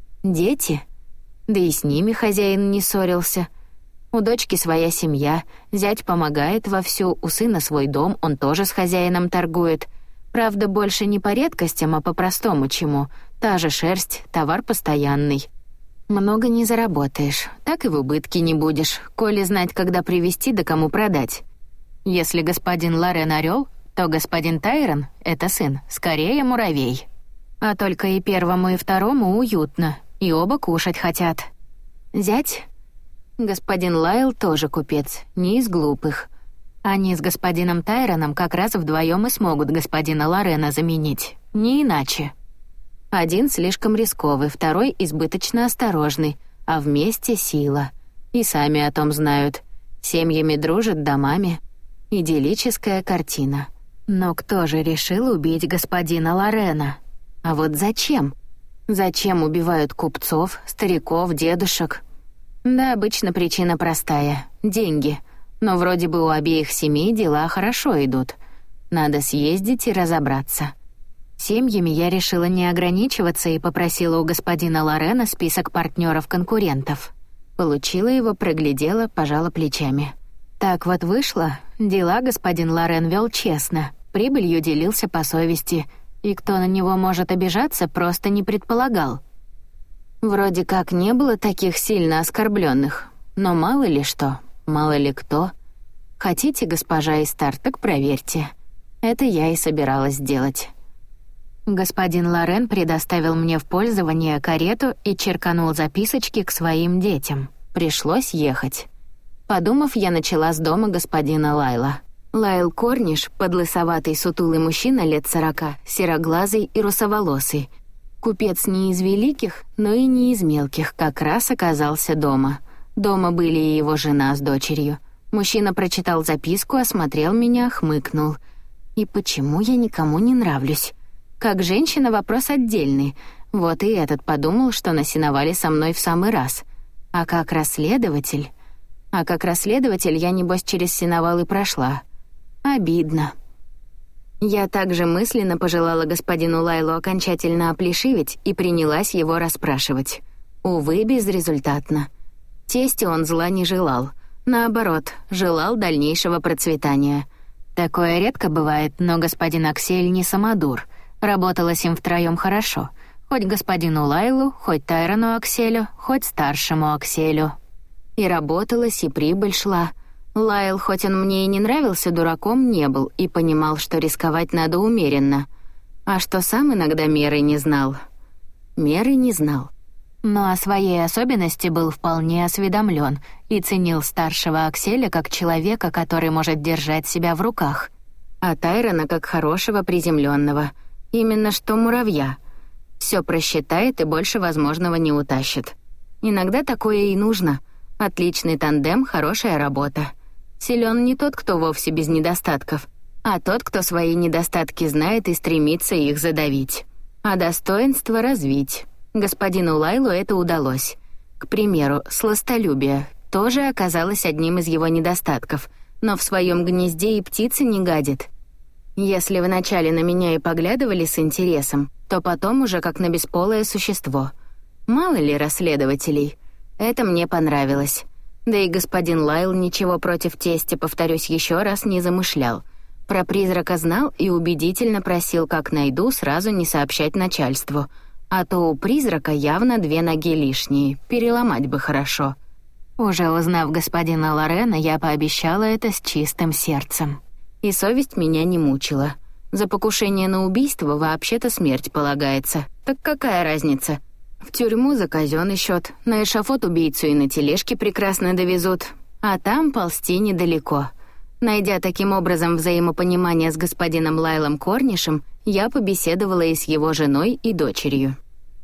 Speaker 1: Дети? Да и с ними хозяин не ссорился. У дочки своя семья, зять помогает вовсю, у сына свой дом, он тоже с хозяином торгует. Правда, больше не по редкостям, а по простому чему. Та же шерсть, товар постоянный. Много не заработаешь, так и в убытке не будешь, коли знать, когда привезти да кому продать. Если господин Лорен орёл, то господин Тайрон, это сын, скорее муравей. А только и первому, и второму уютно, и оба кушать хотят. Зять? Господин Лайл тоже купец, не из глупых. Они с господином Тайроном как раз вдвоем и смогут господина Лорена заменить, не иначе. Один слишком рисковый, второй избыточно осторожный, а вместе сила. И сами о том знают. Семьями дружат, домами. Идиллическая картина. Но кто же решил убить господина Лорена? А вот зачем? Зачем убивают купцов, стариков, дедушек? Да, обычно причина простая — деньги. Но вроде бы у обеих семей дела хорошо идут. Надо съездить и разобраться. Семьями я решила не ограничиваться и попросила у господина Лорена список партнеров-конкурентов. Получила его, проглядела, пожала плечами. Так вот вышло, дела господин Лорен вел честно, прибылью делился по совести, и кто на него может обижаться, просто не предполагал. Вроде как не было таких сильно оскорбленных, но мало ли что, мало ли кто. Хотите, госпожа Истар, так проверьте. Это я и собиралась сделать. Господин Лорен предоставил мне в пользование карету и черканул записочки к своим детям. Пришлось ехать. Подумав, я начала с дома господина Лайла. Лайл Корниш, подлысоватый сутулый мужчина лет сорока, сероглазый и русоволосый. Купец не из великих, но и не из мелких, как раз оказался дома. Дома были и его жена с дочерью. Мужчина прочитал записку, осмотрел меня, хмыкнул. И почему я никому не нравлюсь? Как женщина вопрос отдельный. Вот и этот подумал, что на сеновале со мной в самый раз. А как расследователь? А как расследователь я, небось, через сеновал и прошла. Обидно. Я также мысленно пожелала господину Лайлу окончательно оплешивить и принялась его расспрашивать. Увы, безрезультатно. Тестю он зла не желал. Наоборот, желал дальнейшего процветания. Такое редко бывает, но господин Аксель не самодур. Работалось им втроём хорошо. Хоть господину Лайлу, хоть Тайрону Акселю, хоть старшему Акселю. И работалось, и прибыль шла. Лайл, хоть он мне и не нравился, дураком не был и понимал, что рисковать надо умеренно. А что сам иногда меры не знал. Меры не знал. Но о своей особенности был вполне осведомлен и ценил старшего Акселя как человека, который может держать себя в руках. А Тайрона как хорошего приземленного. Именно что муравья. Все просчитает и больше возможного не утащит. Иногда такое и нужно. Отличный тандем, хорошая работа. Силен не тот, кто вовсе без недостатков, а тот, кто свои недостатки знает и стремится их задавить. А достоинство развить. Господину Лайлу это удалось. К примеру, сластолюбие тоже оказалось одним из его недостатков, но в своем гнезде и птицы не гадит. Если вначале на меня и поглядывали с интересом, то потом уже как на бесполое существо. Мало ли расследователей. Это мне понравилось. Да и господин Лайл ничего против тестя, повторюсь еще раз, не замышлял. Про призрака знал и убедительно просил, как найду, сразу не сообщать начальству. А то у призрака явно две ноги лишние, переломать бы хорошо. Уже узнав господина Лорена, я пообещала это с чистым сердцем. И совесть меня не мучила. За покушение на убийство вообще-то смерть полагается. Так какая разница? В тюрьму за казённый счёт, на эшафот убийцу и на тележке прекрасно довезут, а там ползти недалеко. Найдя таким образом взаимопонимание с господином Лайлом Корнишем, я побеседовала и с его женой, и дочерью.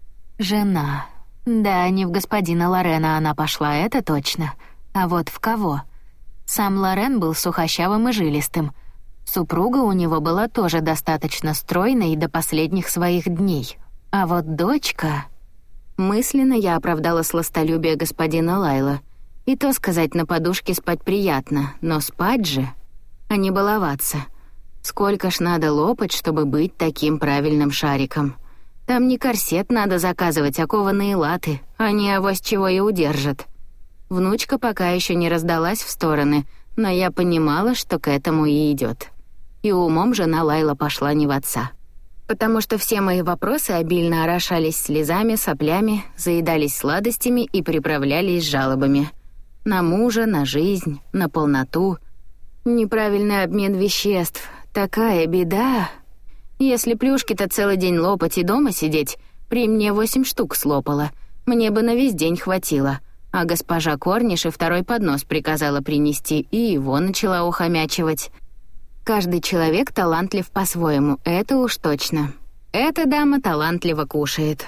Speaker 1: Жена. Да, не в господина Лорена она пошла, это точно. А вот в кого? Сам Лорен был сухощавым и жилистым. Супруга у него была тоже достаточно стройной до последних своих дней. А вот дочка... Мысленно я оправдала сластолюбие господина Лайла. И то сказать, на подушке спать приятно, но спать же, а не баловаться. Сколько ж надо лопать, чтобы быть таким правильным шариком. Там не корсет надо заказывать, а кованые латы, они авось чего и удержат. Внучка пока еще не раздалась в стороны, но я понимала, что к этому и идет. И умом жена Лайла пошла не в отца. Потому что все мои вопросы обильно орошались слезами, соплями, заедались сладостями и приправлялись жалобами. На мужа, на жизнь, на полноту. Неправильный обмен веществ. Такая беда. Если плюшки-то целый день лопать и дома сидеть, при мне восемь штук слопала. Мне бы на весь день хватило. А госпожа Корниш и второй поднос приказала принести, и его начала ухомячивать. Каждый человек талантлив по-своему, это уж точно. Эта дама талантливо кушает.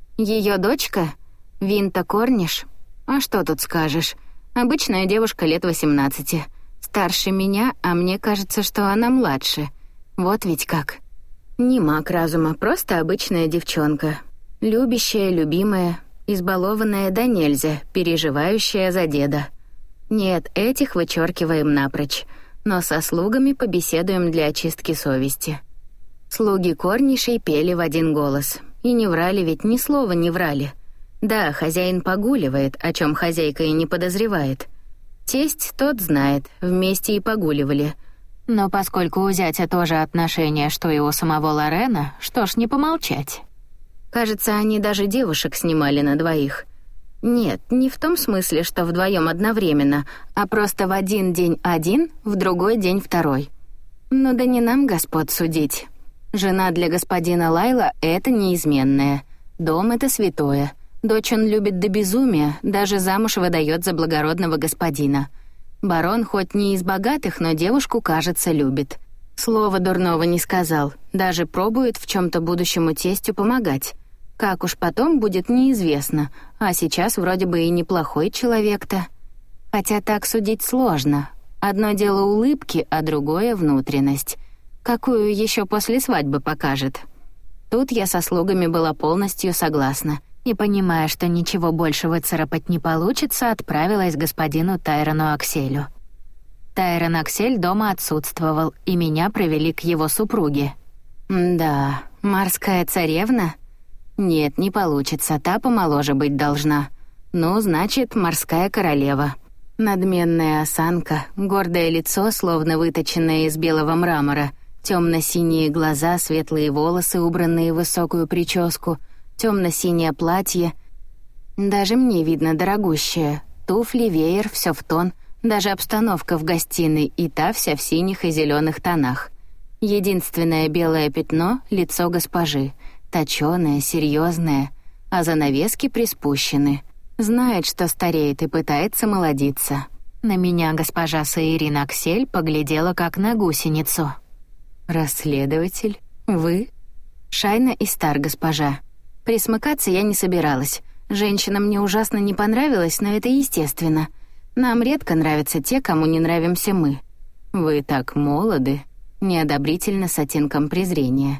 Speaker 1: Ее дочка, Винта Корниш, а что тут скажешь? Обычная девушка лет восемнадцати. Старше меня, а мне кажется, что она младше. Вот ведь как. Не маг разума, просто обычная девчонка. Любящая, любимая, избалованная до нельзя, переживающая за деда. Нет, этих вычеркиваем напрочь. Но со слугами побеседуем для очистки совести. Слуги Корнишей пели в один голос. И не врали ведь, ни слова не врали. Да, хозяин погуливает, о чем хозяйка и не подозревает. Тесть тот знает, вместе и погуливали. Но поскольку у зятя тоже отношения, что и у самого Лорена, что ж не помолчать. Кажется, они даже девушек снимали на двоих. Нет, не в том смысле, что вдвоем одновременно, а просто в один день один, в другой день второй. Ну да не нам, господ, судить. Жена для господина Лайла — это неизменное. Дом — это святое. Дочь он любит до безумия, даже замуж выдает за благородного господина. Барон хоть не из богатых, но девушку, кажется, любит. Слова дурного не сказал, даже пробует в чем-то будущему тестю помогать. Как уж потом будет, неизвестно, а сейчас вроде бы и неплохой человек-то. Хотя так судить сложно. Одно дело улыбки, а другое — внутренность. Какую еще после свадьбы покажет? Тут я со слугами была полностью согласна, и, понимая, что ничего больше выцарапать не получится, отправилась к господину Тайрону Акселю. Тайрон Аксель дома отсутствовал, и меня провели к его супруге. Да, морская царевна. Нет, не получится, та помоложе быть должна. Ну, значит, морская королева. Надменная осанка, гордое лицо, словно выточенное из белого мрамора, темно-синие глаза, светлые волосы, убранные в высокую прическу, темно-синее платье. Даже мне видно дорогущее. Туфли, веер, все в тон. Даже обстановка в гостиной и та вся в синих и зеленых тонах. Единственное белое пятно — лицо госпожи. Точёное, серьезное, а занавески приспущены. Знает, что стареет и пытается молодиться. На меня госпожа Саирин Аксель поглядела как на гусеницу. «Расследователь? Вы?» «Шайна и Стар, госпожа. Присмыкаться я не собиралась. Женщина мне ужасно не понравилась, но это естественно. Нам редко нравятся те, кому не нравимся мы». «Вы так молоды», — неодобрительно с оттенком презрения.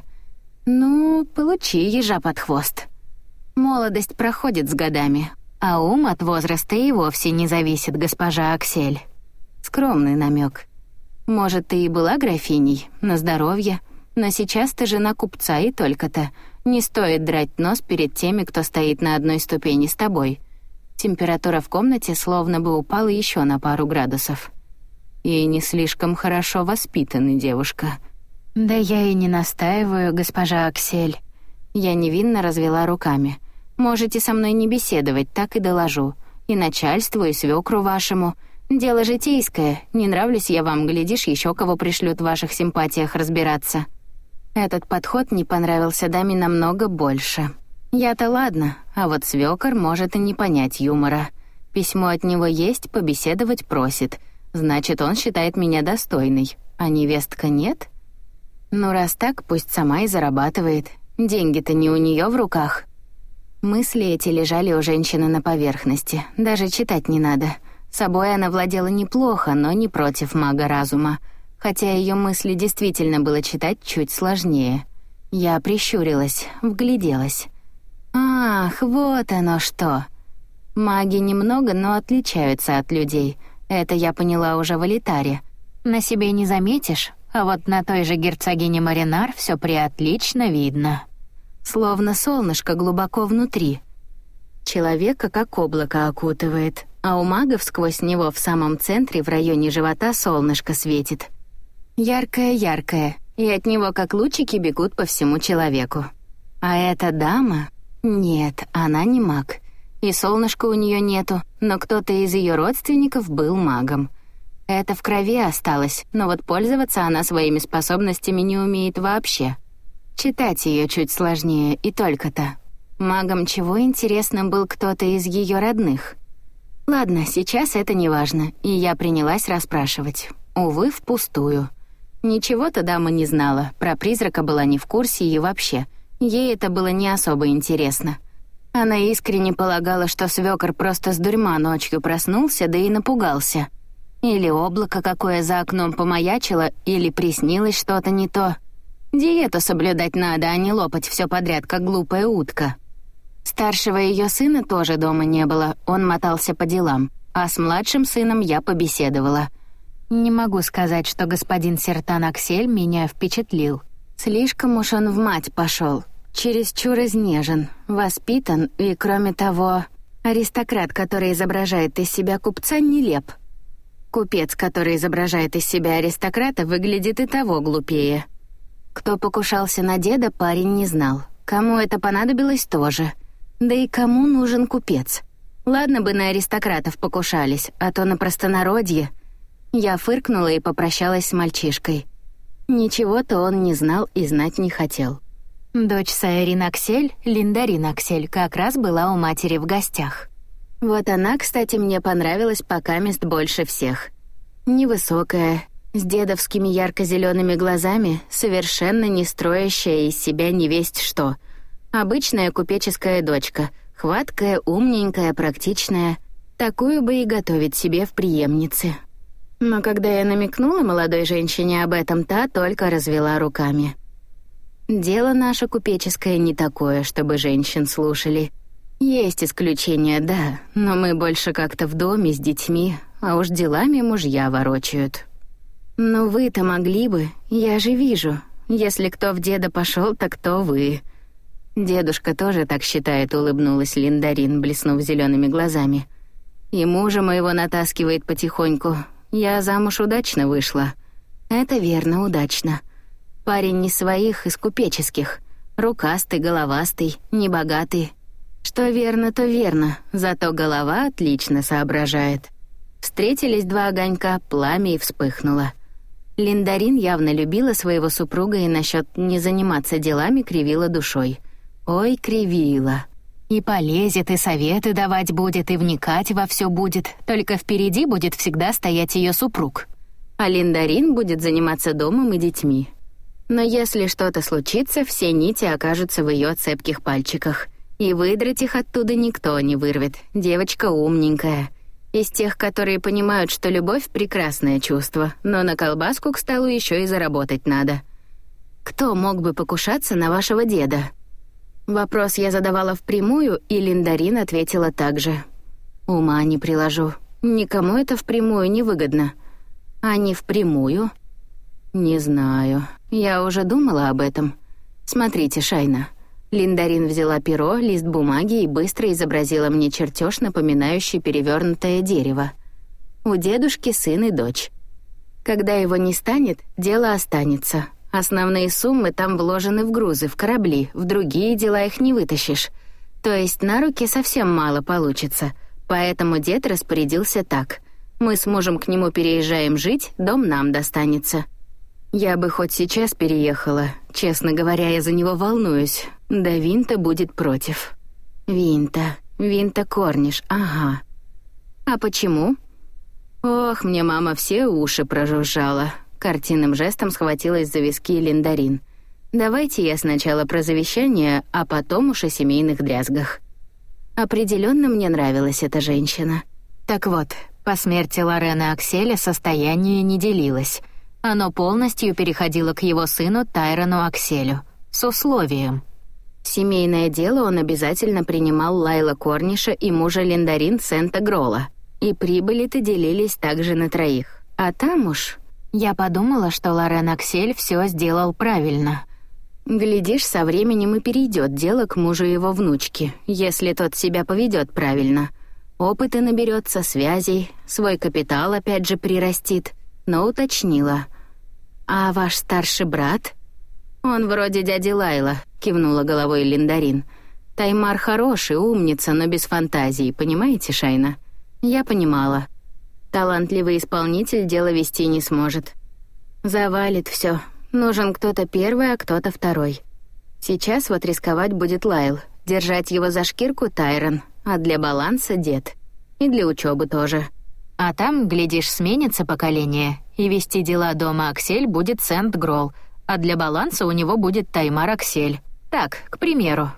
Speaker 1: «Ну, получи ежа под хвост. Молодость проходит с годами, а ум от возраста и вовсе не зависит, госпожа Аксель». Скромный намек. «Может, ты и была графиней, на здоровье, но сейчас ты жена купца и только-то. Не стоит драть нос перед теми, кто стоит на одной ступени с тобой». Температура в комнате словно бы упала еще на пару градусов. «И не слишком хорошо воспитанная девушка». «Да я и не настаиваю, госпожа Аксель». Я невинно развела руками. «Можете со мной не беседовать, так и доложу. И начальству, и свекру вашему. Дело житейское. Не нравлюсь я вам, глядишь, еще кого пришлют в ваших симпатиях разбираться». Этот подход не понравился даме намного больше. Я-то ладно, а вот свекор может и не понять юмора. Письмо от него есть, побеседовать просит. Значит, он считает меня достойной. А невестка нет? Ну, раз так, пусть сама и зарабатывает. Деньги-то не у нее в руках. Мысли эти лежали у женщины на поверхности. Даже читать не надо. Собой она владела неплохо, но не против мага разума. Хотя ее мысли действительно было читать чуть сложнее. Я прищурилась, вгляделась. Ах, вот оно что. Маги немного, но отличаются от людей. Это я поняла уже в Элитаре. На себе не заметишь, а вот на той же герцогине Маринар все приотлично видно. Словно солнышко глубоко внутри. Человека как облако окутывает, а у магов сквозь него в самом центре, в районе живота, солнышко светит. Яркое-яркое, и от него как лучики бегут по всему человеку. А эта дама... Нет, она не маг. И солнышка у нее нету, но кто-то из ее родственников был магом. Это в крови осталось, но вот пользоваться она своими способностями не умеет вообще. Читать ее чуть сложнее, и только-то. Магом чего, интересно, был кто-то из ее родных? Ладно, сейчас это не важно, и я принялась расспрашивать. Увы, впустую. Ничего-то дама не знала, про призрака была не в курсе и вообще. Ей это было не особо интересно. Она искренне полагала, что свёкор просто с дурьма ночью проснулся, да и напугался. Или облако какое за окном помаячило, или приснилось что-то не то. Диету соблюдать надо, а не лопать всё подряд, как глупая утка. Старшего её сына тоже дома не было, он мотался по делам, а с младшим сыном я побеседовала. Не могу сказать, что господин Сертан Аксель меня впечатлил. Слишком уж он в мать пошел, чересчур изнежен, воспитан и, кроме того, аристократ, который изображает из себя купца, нелеп. Купец, который изображает из себя аристократа, выглядит и того глупее. Кто покушался на деда, парень не знал. Кому это понадобилось, тоже. Да и кому нужен купец? Ладно бы на аристократов покушались, а то на простонародье. Я фыркнула и попрощалась с мальчишкой. Ничего-то он не знал и знать не хотел. Дочь Саирин Аксель, Линдарин Аксель, как раз была у матери в гостях. Вот она, кстати, мне понравилась покамест больше всех. Невысокая, с дедовскими ярко-зелеными глазами, совершенно не строящая из себя невесть что. Обычная купеческая дочка, хваткая, умненькая, практичная. Такую бы и готовить себе в преемнице. Но когда я намекнула молодой женщине об этом, та только развела руками. Дело наше купеческое не такое, чтобы женщин слушали. Есть исключения, да, но мы больше как-то в доме с детьми, а уж делами мужья ворочают. Но вы-то могли бы, я же вижу. Если кто в деда пошел, так то вы. Дедушка тоже так считает, улыбнулась Линдарин, блеснув зелеными глазами. И мужа моего натаскивает потихоньку. Я замуж удачно вышла. Это верно, удачно. Парень не своих, из купеческих. Рукастый, головастый, небогатый. Что верно, то верно, зато голова отлично соображает. Встретились два огонька, пламя и вспыхнуло. Линдарин явно любила своего супруга и насчет не заниматься делами кривила душой. Ой, кривила. И полезет, и советы давать будет, и вникать во все будет, только впереди будет всегда стоять ее супруг. А Линдарин будет заниматься домом и детьми. Но если что-то случится, все нити окажутся в ее цепких пальчиках. И выдрать их оттуда никто не вырвет. Девочка умненькая. Из тех, которые понимают, что любовь — прекрасное чувство, но на колбаску к столу еще и заработать надо. Кто мог бы покушаться на вашего деда? Вопрос я задавала впрямую, и Линдарин ответила так же. Ума не приложу. Никому это впрямую не выгодно. А не впрямую? Не знаю. Я уже думала об этом. Смотрите, Шайна. Линдарин взяла перо, лист бумаги и быстро изобразила мне чертеж, напоминающий перевернутое дерево. У дедушки сын и дочь. Когда его не станет, дело останется. Основные суммы там вложены в грузы, в корабли, в другие дела их не вытащишь. То есть на руки совсем мало получится. Поэтому дед распорядился так. Мы с мужем к нему переезжаем жить, дом нам достанется. Я бы хоть сейчас переехала. Честно говоря, я за него волнуюсь. Да Винта будет против. Винта. Винта Корниш, ага. А почему? Ох, мне мама все уши прожужжала. Картинным жестом схватилась за виски Линдарин. Давайте я сначала про завещание, а потом уж о семейных дрязгах. Определенно мне нравилась эта женщина. Так вот, по смерти Лорена Акселя состояние не делилось. Оно полностью переходило к его сыну Тайрону Акселю. С условием. Семейное дело он обязательно принимал Лайла Корниша и мужа Линдарин Сента Грола. И прибыли-то делились также на троих. А там уж... Я подумала, что Лорен Аксель все сделал правильно. Глядишь, со временем и перейдет дело к мужу его внучки, если тот себя поведет правильно. Опыта наберется, связей, свой капитал опять же прирастит. Но уточнила. «А ваш старший брат?» «Он вроде дяди Лайла», — кивнула головой Линдарин. «Таймар хороший, умница, но без фантазии, понимаете, Шайна?» Я понимала. Талантливый исполнитель дело вести не сможет. Завалит все. Нужен кто-то первый, а кто-то второй. Сейчас вот рисковать будет Лайл, держать его за шкирку Тайрон, а для баланса дед. И для учебы тоже. А там, глядишь, сменится поколение, и вести дела дома Аксель будет Сент Грол, а для баланса у него будет Таймар Аксель. Так, к примеру.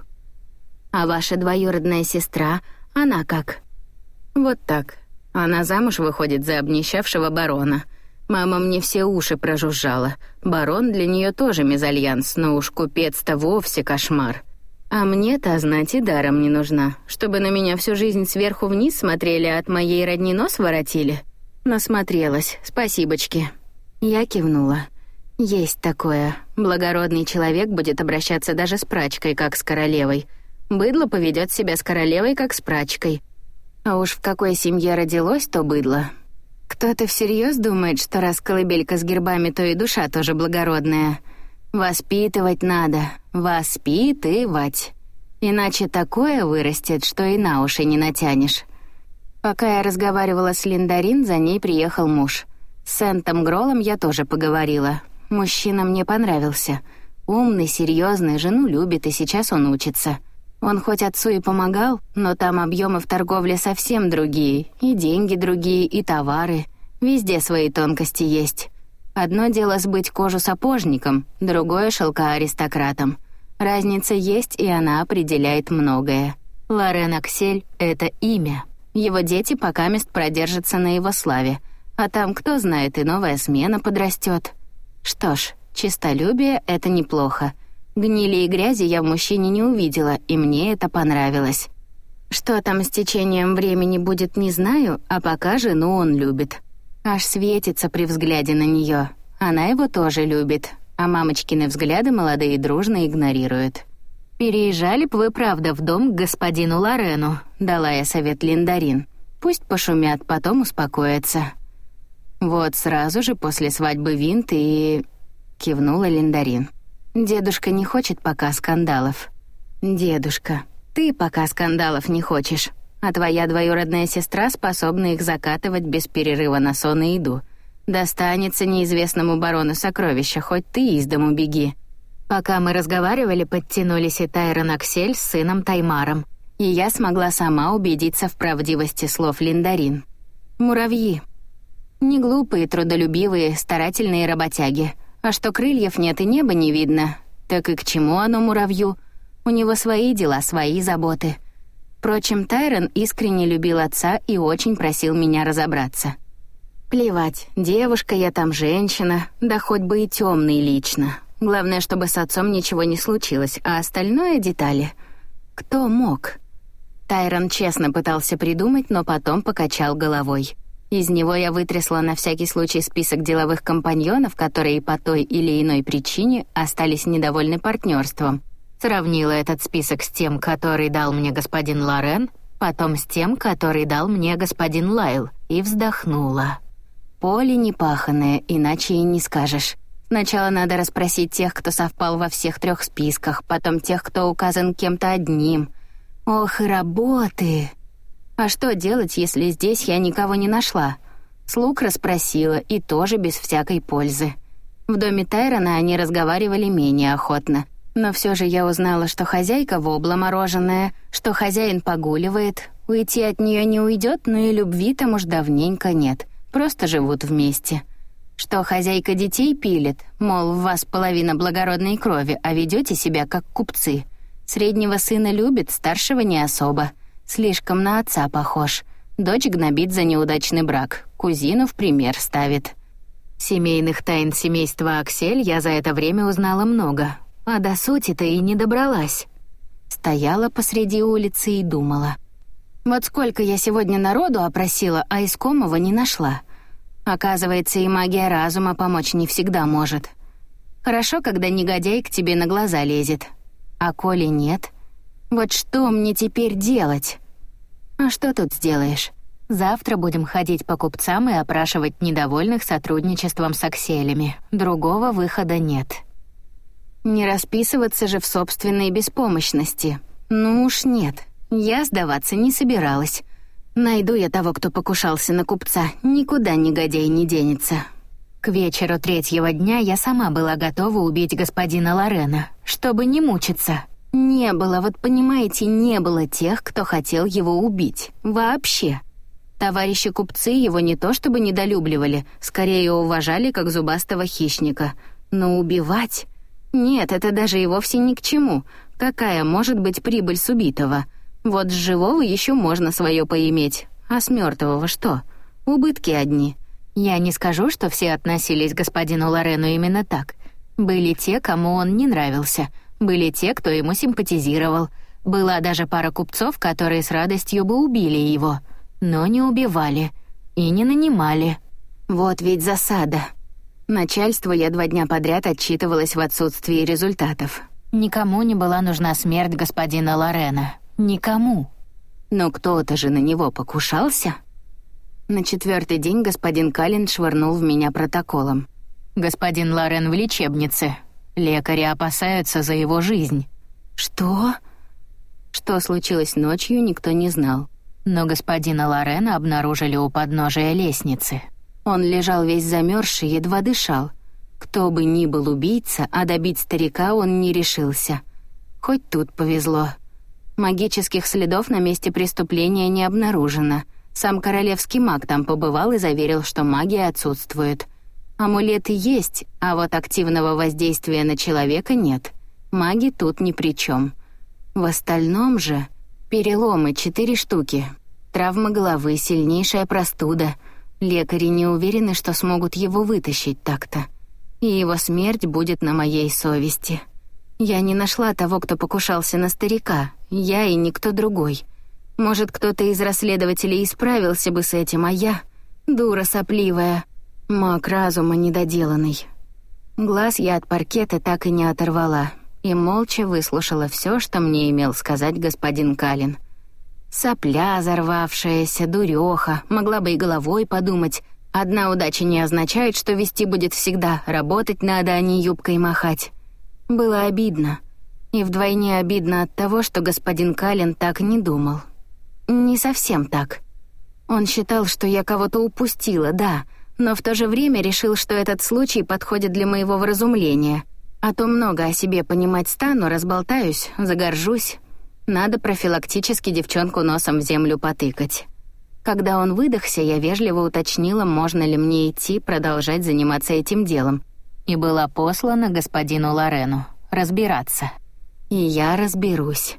Speaker 1: А ваша двоюродная сестра, она как? Вот так. Она замуж выходит за обнищавшего барона. Мама мне все уши прожужжала. Барон для нее тоже мезальянс, но уж купец-то вовсе кошмар. А мне-то, знать, и даром не нужна, чтобы на меня всю жизнь сверху вниз смотрели, а от моей родни нос воротили. Насмотрелась, спасибочки. Я кивнула. Есть такое. Благородный человек будет обращаться даже с прачкой, как с королевой. Быдло поведет себя с королевой, как с прачкой. А уж в какой семье родилось то быдло. Кто-то всерьез думает, что раз колыбелька с гербами, то и душа тоже благородная. Воспитывать надо, воспитывать. Иначе такое вырастет, что и на уши не натянешь. Пока я разговаривала с Линдарин, за ней приехал муж. С Сентом Гролом я тоже поговорила. Мужчина мне понравился. Умный, серьезный, жену любит, и сейчас он учится. Он хоть отцу и помогал, но там объемы в торговле совсем другие, и деньги другие, и товары. Везде свои тонкости есть. Одно дело сбыть кожу сапожником, другое — шелка аристократам. Разница есть, и она определяет многое. Лорен Аксель — это имя. Его дети покамест продержатся на его славе, а там, кто знает, и новая смена подрастет. Что ж, честолюбие — это неплохо. Гнили и грязи я в мужчине не увидела, и мне это понравилось. Что там с течением времени будет, не знаю, а пока жену он любит. Аж светится при взгляде на нее. Она его тоже любит, а мамочкины взгляды молодые дружно игнорируют. «Переезжали б вы, правда, в дом к господину Лорену», — дала я совет Линдарин. «Пусть пошумят, потом успокоятся». «Вот сразу же после свадьбы Винт и...» — кивнула Линдарин. «Дедушка не хочет пока скандалов». «Дедушка, ты пока скандалов не хочешь, а твоя двоюродная сестра способна их закатывать без перерыва на сон и еду. Достанется неизвестному барону сокровища, хоть ты из дому беги». Пока мы разговаривали, подтянулись и Тайрон Аксель с сыном Таймаром, и я смогла сама убедиться в правдивости слов Линдарин. Муравьи. Не глупые, трудолюбивые, старательные работяги. А что крыльев нет и неба не видно, так и к чему оно муравью? У него свои дела, свои заботы. Впрочем, Тайрон искренне любил отца и очень просил меня разобраться. Плевать, девушка я там, женщина, да хоть бы и темный лично. Главное, чтобы с отцом ничего не случилось, а остальное — детали. Кто мог? Тайрон честно пытался придумать, но потом покачал головой. Из него я вытрясла на всякий случай список деловых компаньонов, которые по той или иной причине остались недовольны партнерством. Сравнила этот список с тем, который дал мне господин Лорен, потом с тем, который дал мне господин Лайл, и вздохнула. Поле непаханное, иначе и не скажешь. Сначала надо расспросить тех, кто совпал во всех трех списках, потом тех, кто указан кем-то одним. Ох, и работы! А что делать, если здесь я никого не нашла? Слуг расспросила, и тоже без всякой пользы. В доме Тайрона они разговаривали менее охотно, но все же я узнала, что хозяйка вобла мороженое, что хозяин погуливает, уйти от нее не уйдет, но и любви там уж давненько нет, просто живут вместе. Что хозяйка детей пилит, мол, в вас половина благородной крови, а ведете себя как купцы. Среднего сына любит, старшего не особо. Слишком на отца похож. Дочь гнобит за неудачный брак, кузину в пример ставит. Семейных тайн семейства Аксель я за это время узнала много, а до сути-то и не добралась. Стояла посреди улицы и думала. Вот сколько я сегодня народу опросила, а искомого не нашла. Оказывается, и магия разума помочь не всегда может. Хорошо, когда негодяй к тебе на глаза лезет. А коли нет, вот что мне теперь делать? А что тут сделаешь? Завтра будем ходить по купцам и опрашивать недовольных сотрудничеством с Акселями. Другого выхода нет. Не расписываться же в собственной беспомощности. Ну уж нет, я сдаваться не собиралась. Найду я того, кто покушался на купца, никуда негодяй не денется. К вечеру третьего дня я сама была готова убить господина Лорена, чтобы не мучиться. Не было, вот понимаете, не было тех, кто хотел его убить. Вообще. Товарищи купцы его не то чтобы недолюбливали, скорее уважали как зубастого хищника. Но убивать? Нет, это даже и вовсе ни к чему. Какая может быть прибыль с убитого? Вот с живого еще можно свое поиметь, а с мертвого что? Убытки одни. Я не скажу, что все относились к господину Лорену именно так. Были те, кому он не нравился, были те, кто ему симпатизировал. Была даже пара купцов, которые с радостью бы убили его, но не убивали и не нанимали. Вот ведь засада. Начальству я два дня подряд отчитывалась в отсутствии результатов. Никому не была нужна смерть господина Лорена. Никому. Но кто-то же на него покушался. На четвертый день господин Каллен швырнул в меня протоколом. «Господин Лорен в лечебнице. Лекари опасаются за его жизнь». «Что?» Что случилось ночью, никто не знал. Но господина Лорена обнаружили у подножия лестницы. Он лежал весь замерзший, едва дышал. Кто бы ни был убийца, а добить старика он не решился. Хоть тут повезло. Магических следов на месте преступления не обнаружено. Сам королевский маг там побывал и заверил, что магия отсутствует. Амулеты есть, а вот активного воздействия на человека нет. Маги тут ни при чем. В остальном же переломы четыре штуки, травма головы, сильнейшая простуда. Лекари не уверены, что смогут его вытащить так-то. И его смерть будет на моей совести. Я не нашла того, кто покушался на старика. Я и никто другой. Может, кто-то из расследователей исправился бы с этим, а я — дура сопливая, маг разума недоделанный. Глаз я от паркета так и не оторвала. и молча выслушала все, что мне имел сказать господин Каллен. Сопля зарвавшаяся, дурёха, могла бы и головой подумать. Одна удача не означает, что вести будет всегда, работать надо, а не юбкой махать. Было обидно. И вдвойне обидно от того, что господин Каллен так не думал. Не совсем так. Он считал, что я кого-то упустила, да, но в то же время решил, что этот случай подходит для моего вразумления. А то много о себе понимать стану, разболтаюсь, загоржусь. Надо профилактически девчонку носом в землю потыкать. Когда он выдохся, я вежливо уточнила, можно ли мне идти продолжать заниматься этим делом, и была послана господину Лорену разбираться. И я разберусь.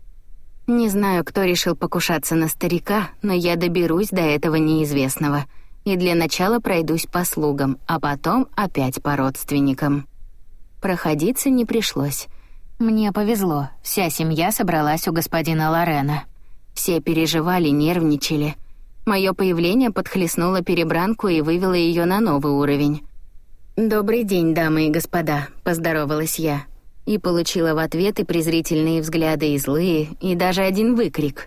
Speaker 1: Не знаю, кто решил покушаться на старика, но я доберусь до этого неизвестного, и для начала пройдусь по слугам, а потом опять по родственникам. Проходиться не пришлось. Мне повезло, вся семья собралась у господина Лорена. Все переживали, нервничали. Моё появление подхлестнуло перебранку и вывело её на новый уровень. «Добрый день, дамы и господа», — поздоровалась я. И получила в ответ и презрительные взгляды, и злые, и даже один выкрик.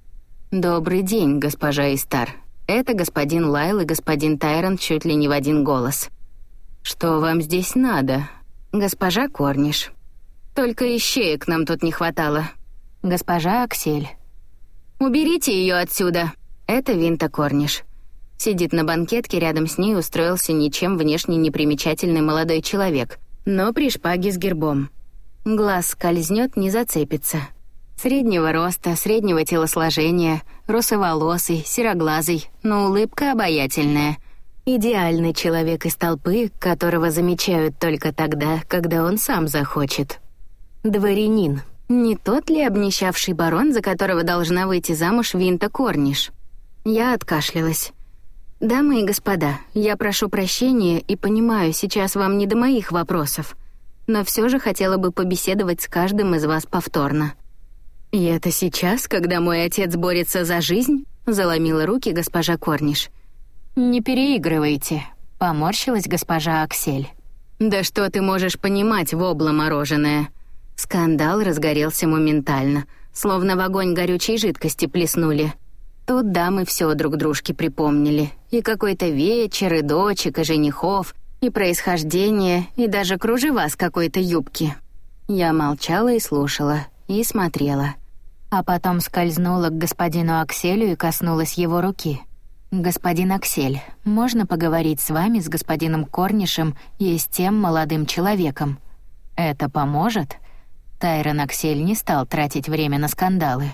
Speaker 1: «Добрый день, госпожа Истар». Это господин Лайл и господин Тайрон чуть ли не в один голос. «Что вам здесь надо?» «Госпожа Корниш». «Только ищеек нам тут не хватало». «Госпожа Аксель». «Уберите её отсюда». Это Винта Корниш. Сидит на банкетке, рядом с ней устроился ничем внешне непримечательный молодой человек, но при шпаге с гербом. Глаз скользнет, не зацепится. Среднего роста, среднего телосложения, русоволосый, сероглазый, но улыбка обаятельная. Идеальный человек из толпы, которого замечают только тогда, когда он сам захочет. Дворянин. Не тот ли обнищавший барон, за которого должна выйти замуж Винта Корниш? Я откашлялась. «Дамы и господа, я прошу прощения и понимаю, сейчас вам не до моих вопросов, но все же хотела бы побеседовать с каждым из вас повторно». «И это сейчас, когда мой отец борется за жизнь?» — заломила руки госпожа Корниш. «Не переигрывайте», — поморщилась госпожа Аксель. «Да что ты можешь понимать, вобла мороженое?» Скандал разгорелся моментально, словно в огонь горючей жидкости плеснули. Тут дамы все друг дружке припомнили. И какой-то вечер, и дочек, и женихов, и происхождение, и даже кружева с какой-то юбки. Я молчала и слушала, и смотрела. А потом скользнула к господину Акселю и коснулась его руки. «Господин Аксель, можно поговорить с вами, с господином Корнишем и с тем молодым человеком? Это поможет?» Тайрон Аксель не стал тратить время на скандалы.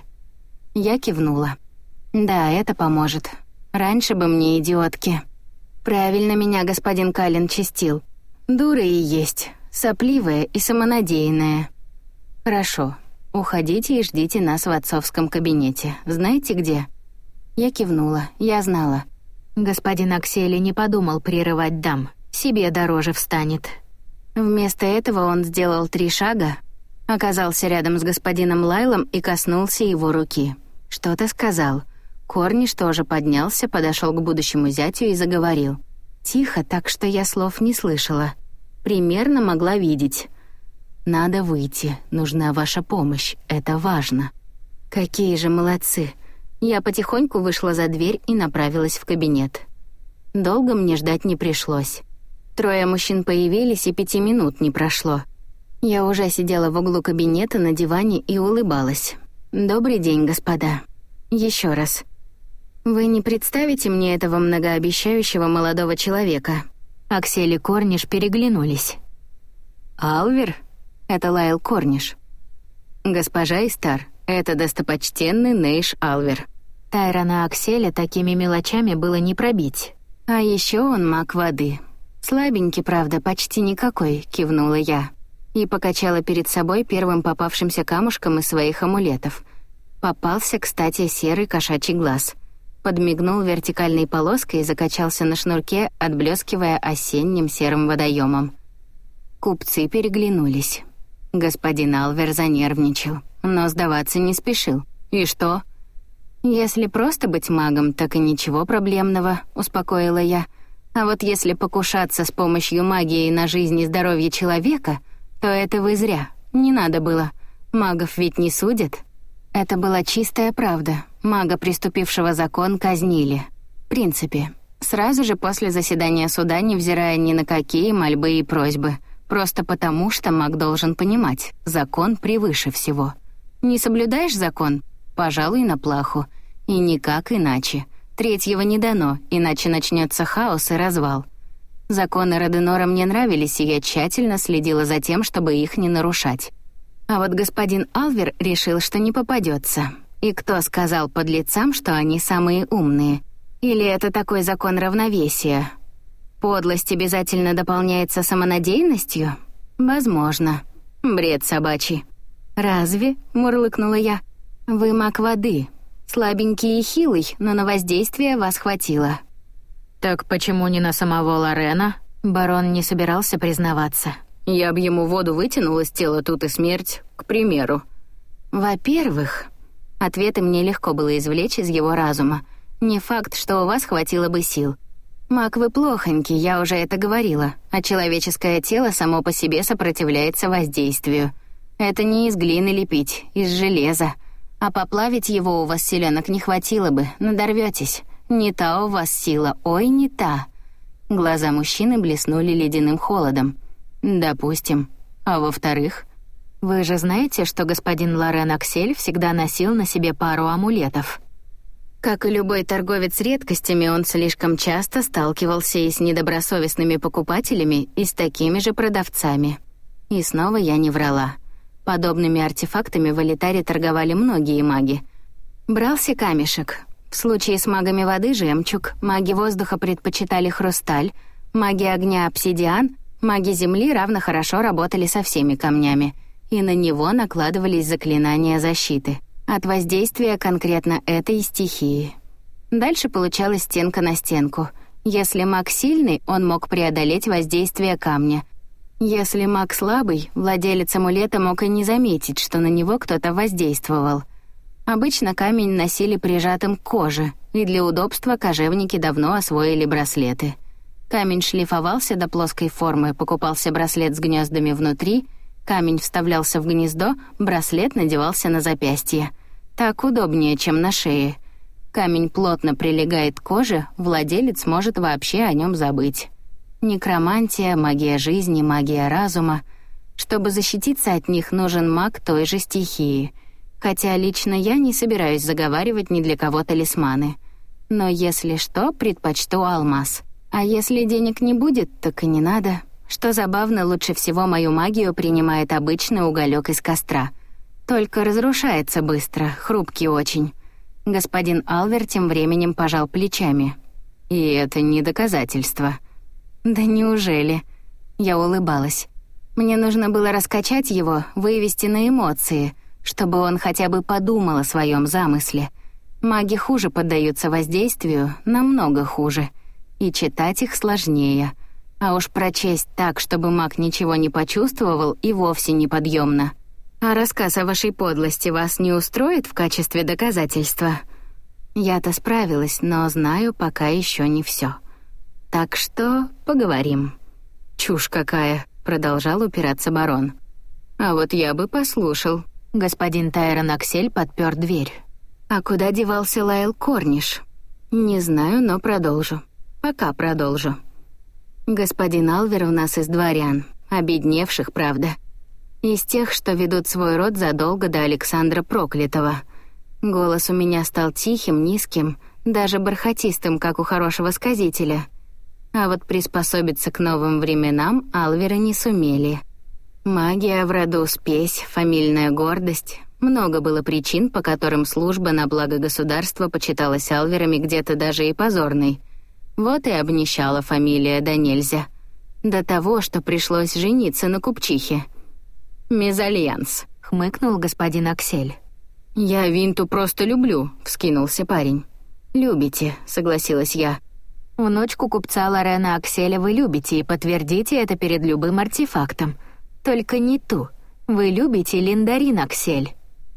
Speaker 1: Я кивнула. «Да, это поможет. Раньше бы мне, идиотки. Правильно меня господин Каллен чистил. Дура и есть, сопливая и самонадеянная. Хорошо, уходите и ждите нас в отцовском кабинете. Знаете где?» Я кивнула, я знала. Господин Аксель не подумал прерывать дам, себе дороже встанет. Вместо этого он сделал три шага, оказался рядом с господином Лайлом и коснулся его руки. Что-то сказал. Корниш тоже поднялся, подошел к будущему зятю и заговорил. Тихо, так что я слов не слышала. Примерно могла видеть. «Надо выйти, нужна ваша помощь, это важно». Какие же молодцы. Я потихоньку вышла за дверь и направилась в кабинет. Долго мне ждать не пришлось. Трое мужчин появились, и пяти минут не прошло. Я уже сидела в углу кабинета на диване и улыбалась. «Добрый день, господа. Еще раз. Вы не представите мне этого многообещающего молодого человека?» Аксель и Корниш переглянулись. «Алвер?» — это Лайл Корниш. «Госпожа Истар, это достопочтенный Нейш Алвер». Тайрона Акселя такими мелочами было не пробить. А еще он маг воды. «Слабенький, правда, почти никакой», — кивнула я. И покачала перед собой первым попавшимся камушком из своих амулетов. Попался, кстати, серый кошачий глаз. Подмигнул вертикальной полоской и закачался на шнурке, отблескивая осенним серым водоемом. Купцы переглянулись. Господин Алвер занервничал, но сдаваться не спешил. «И что?» «Если просто быть магом, так и ничего проблемного», — успокоила я. «А вот если покушаться с помощью магии на жизнь и здоровье человека, то это вы зря. Не надо было. Магов ведь не судят. Это была чистая правда. Мага, приступившего закон, казнили. В принципе, сразу же после заседания суда, невзирая ни на какие мольбы и просьбы. Просто потому, что маг должен понимать, закон превыше всего. Не соблюдаешь закон? Пожалуй, на плаху. И никак иначе. Третьего не дано, иначе начнется хаос и развал. Законы Роденора мне нравились, и я тщательно следила за тем, чтобы их не нарушать. А вот господин Алвер решил, что не попадется. И кто сказал подлецам, что они самые умные? Или это такой закон равновесия? Подлость обязательно дополняется самонадеянностью? Возможно. Бред собачий. «Разве?» — мурлыкнула я. «Вы маг воды. Слабенький и хилый, но на воздействие вас хватило».
Speaker 2: «Так почему не на самого Лорена?»
Speaker 1: Барон не собирался признаваться.
Speaker 2: «Я б ему воду вытянул из тела, тут и смерть, к примеру».
Speaker 1: «Во-первых...» Ответы мне легко было извлечь из его разума. «Не факт, что у вас хватило бы сил. Маг вы плохонький, я уже это говорила, а человеческое тело само по себе сопротивляется воздействию. Это не из глины лепить, из железа. А поплавить его у вас силёнок не хватило бы, надорвётесь. Не та у вас сила, ой, не та». Глаза мужчины блеснули ледяным холодом. «Допустим. А во-вторых, вы же знаете, что господин Лорен Аксель всегда носил на себе пару амулетов. Как и любой торговец редкостями, он слишком часто сталкивался и с недобросовестными покупателями, и с такими же продавцами. И снова я не врала. Подобными артефактами в Элитаре торговали многие маги. Брался камешек. В случае с магами воды — жемчуг, маги воздуха предпочитали хрусталь, маги огня — обсидиан, маги земли равно хорошо работали со всеми камнями, и на него накладывались заклинания защиты от воздействия конкретно этой стихии. Дальше получалась стенка на стенку. Если маг сильный, он мог преодолеть воздействие камня. Если маг слабый, владелец амулета мог и не заметить, что на него кто-то воздействовал. Обычно камень носили прижатым к коже, и для удобства кожевники давно освоили браслеты. Камень шлифовался до плоской формы, покупался браслет с гнездами внутри, камень вставлялся в гнездо, браслет надевался на запястье. Так удобнее, чем на шее. Камень плотно прилегает к коже, владелец может вообще о нем забыть. Некромантия, магия жизни, магия разума. Чтобы защититься от них, нужен маг той же стихии. Хотя лично я не собираюсь заговаривать ни для кого талисманы. Но если что, предпочту алмаз. А если денег не будет, так и не надо. Что забавно, лучше всего мою магию принимает обычный уголек из костра. Только разрушается быстро, хрупкий очень. Господин Алвер тем временем пожал плечами. И это не доказательство. Да неужели? Я улыбалась. Мне нужно было раскачать его, вывести на эмоции, чтобы он хотя бы подумал о своем замысле. Маги хуже поддаются воздействию, намного хуже. И читать их сложнее. А уж прочесть так, чтобы маг ничего не почувствовал, и вовсе неподъемно. А рассказ о вашей подлости вас не устроит в качестве доказательства? Я-то справилась, но знаю пока еще не все. Так что поговорим. Чушь какая, продолжал упираться барон. А вот я бы послушал. Господин Тайрон Аксель подпер дверь. А куда девался Лайл Корниш? Не знаю, но продолжу. Пока продолжу. Господин Алвер у нас из дворян, обедневших, правда. Из тех, что ведут свой род задолго до Александра Проклятого. Голос у меня стал тихим, низким, даже бархатистым, как у хорошего сказителя. А вот приспособиться к новым временам Алверы не сумели. Магия в роду, спесь, фамильная гордость. Много было причин, по которым служба на благо государства почиталась Алверами где-то даже и позорной. Вот и обнищала фамилия да нельзя. До того, что пришлось жениться на купчихе. «Мезальянс», — хмыкнул господин Аксель. «Я Винту просто люблю», — вскинулся парень. «Любите», — согласилась я. «Внучку купца Лорена Акселя вы любите и подтвердите это перед любым артефактом. Только не ту. Вы любите Линдарин Аксель».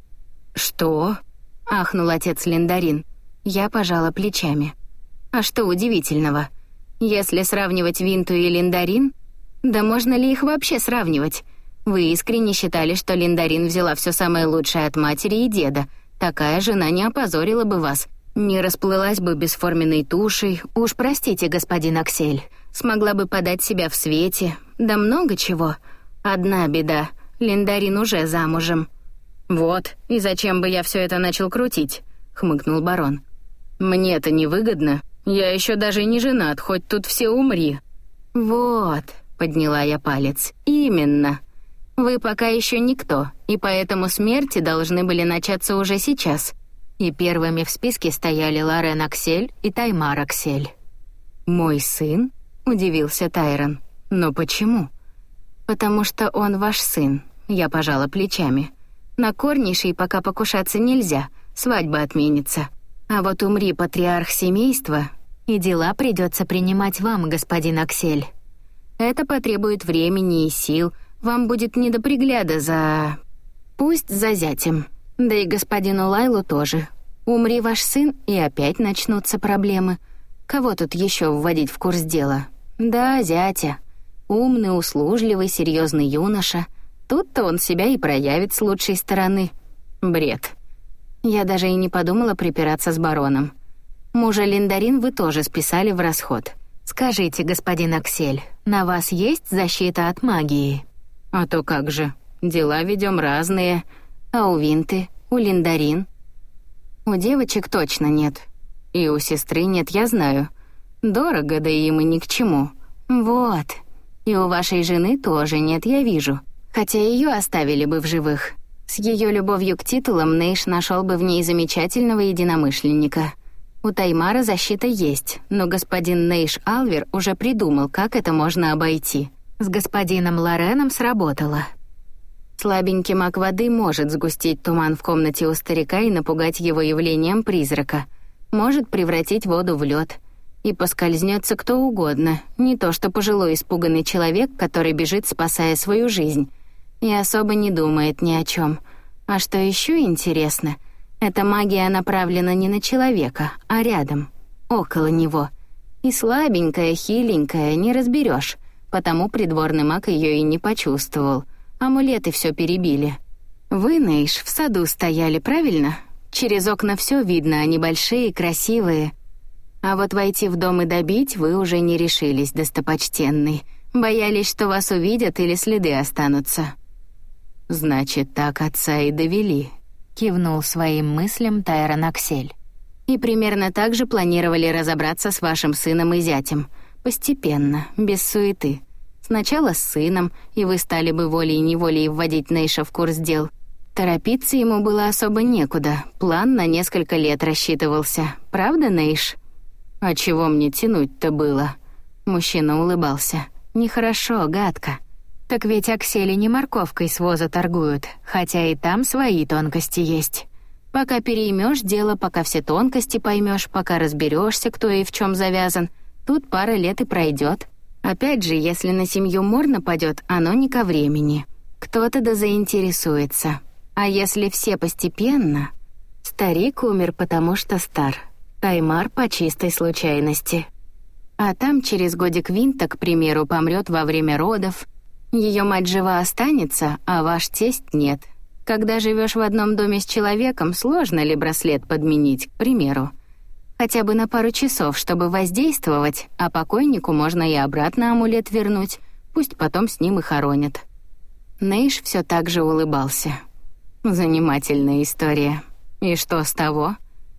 Speaker 1: «Что?» — ахнул отец Линдарин. Я пожала плечами. «А что удивительного? Если сравнивать Винту и Линдарин, да можно ли их вообще сравнивать?
Speaker 2: Вы искренне считали, что Линдарин взяла все самое лучшее от матери и деда. Такая жена не опозорила бы вас, не расплылась бы бесформенной тушей. Уж простите, господин Аксель, смогла бы подать себя в свете. Да много чего. Одна беда. Линдарин уже замужем. «Вот, и зачем бы я все это начал крутить?» — хмыкнул барон. «Мне-то невыгодно. Я еще даже не женат, хоть тут все умри». «Вот», — подняла я палец, — «именно. Вы пока еще никто, и поэтому смерти должны были начаться уже сейчас». И первыми в списке стояли Лорен Аксель и Таймар Аксель. «Мой сын?» — удивился Тайрон. «Но почему?» «Потому что он ваш сын», — я пожала плечами. «На Корнишей пока покушаться нельзя, свадьба отменится. А вот умри патриарх семейства, и дела придется принимать вам, господин Аксель. Это потребует времени и сил, вам будет не до пригляда за... Пусть за зятем. Да и господину Лайлу тоже. Умри ваш сын, и опять начнутся проблемы. Кого тут еще вводить в курс дела? Да, зятя. Умный, услужливый, серьезный юноша. Тут-то он себя и проявит с лучшей стороны. Бред. Я даже и не подумала припираться с бароном. Мужа Линдарин вы тоже списали в расход. Скажите, господин Аксель, на вас есть защита от магии? А то как же. Дела ведем разные. А у Винты, у Линдарин? У девочек точно нет. И у сестры нет, я знаю. Дорого, да им и ни к чему. Вот. И у вашей жены тоже нет, я вижу. Хотя ее оставили бы в живых. С ее любовью к титулам Нейш нашел бы в ней замечательного единомышленника. У Таймара защита есть, но господин Нейш Алвер уже придумал, как это можно обойти. С господином Лореном сработало. Слабенький маг воды может сгустить туман в комнате у старика и напугать его явлением призрака. Может превратить воду в лед. И поскользнется кто угодно, не то что пожилой испуганный человек, который бежит, спасая свою жизнь. И особо не думает ни о чем. А что еще интересно, эта магия направлена не на человека, а рядом, около него. И слабенькая, хиленькая, не разберешь, потому придворный маг ее и не почувствовал. Амулеты все перебили. Вы, Нейш, в саду стояли, правильно? Через окна все видно, они большие, красивые. А вот войти в дом и добить вы уже не решились, достопочтенный. Боялись, что вас увидят или следы останутся. «Значит, так отца и довели», — кивнул своим мыслям Тайрон Аксель. «И примерно так же планировали разобраться с вашим сыном и зятем. Постепенно, без суеты. Сначала с сыном, и вы стали бы волей-неволей вводить Нейша в курс дел. Торопиться ему было особо некуда, план на несколько лет рассчитывался. Правда, Нейш?» «А чего мне тянуть-то было?» Мужчина улыбался. «Нехорошо, гадко. Так ведь Аксели не морковкой с воза торгуют, хотя и там свои тонкости есть. Пока переймешь дело, пока все тонкости поймешь, пока разберешься, кто и в чем завязан, тут пара лет и пройдет. Опять же, если на семью мор нападет, оно не ко времени. Кто-то да заинтересуется. А если все постепенно... Старик умер, потому что стар. Таймар по чистой случайности. А там через годик Винта, к примеру, помрет во время родов. Ее мать жива останется, а ваш тесть нет. Когда живешь в одном доме с человеком, сложно ли браслет подменить, к примеру? Хотя бы на пару часов, чтобы воздействовать, а покойнику можно и обратно амулет вернуть, пусть потом с ним и хоронят. Нейш все так же улыбался. Занимательная история. И что с того?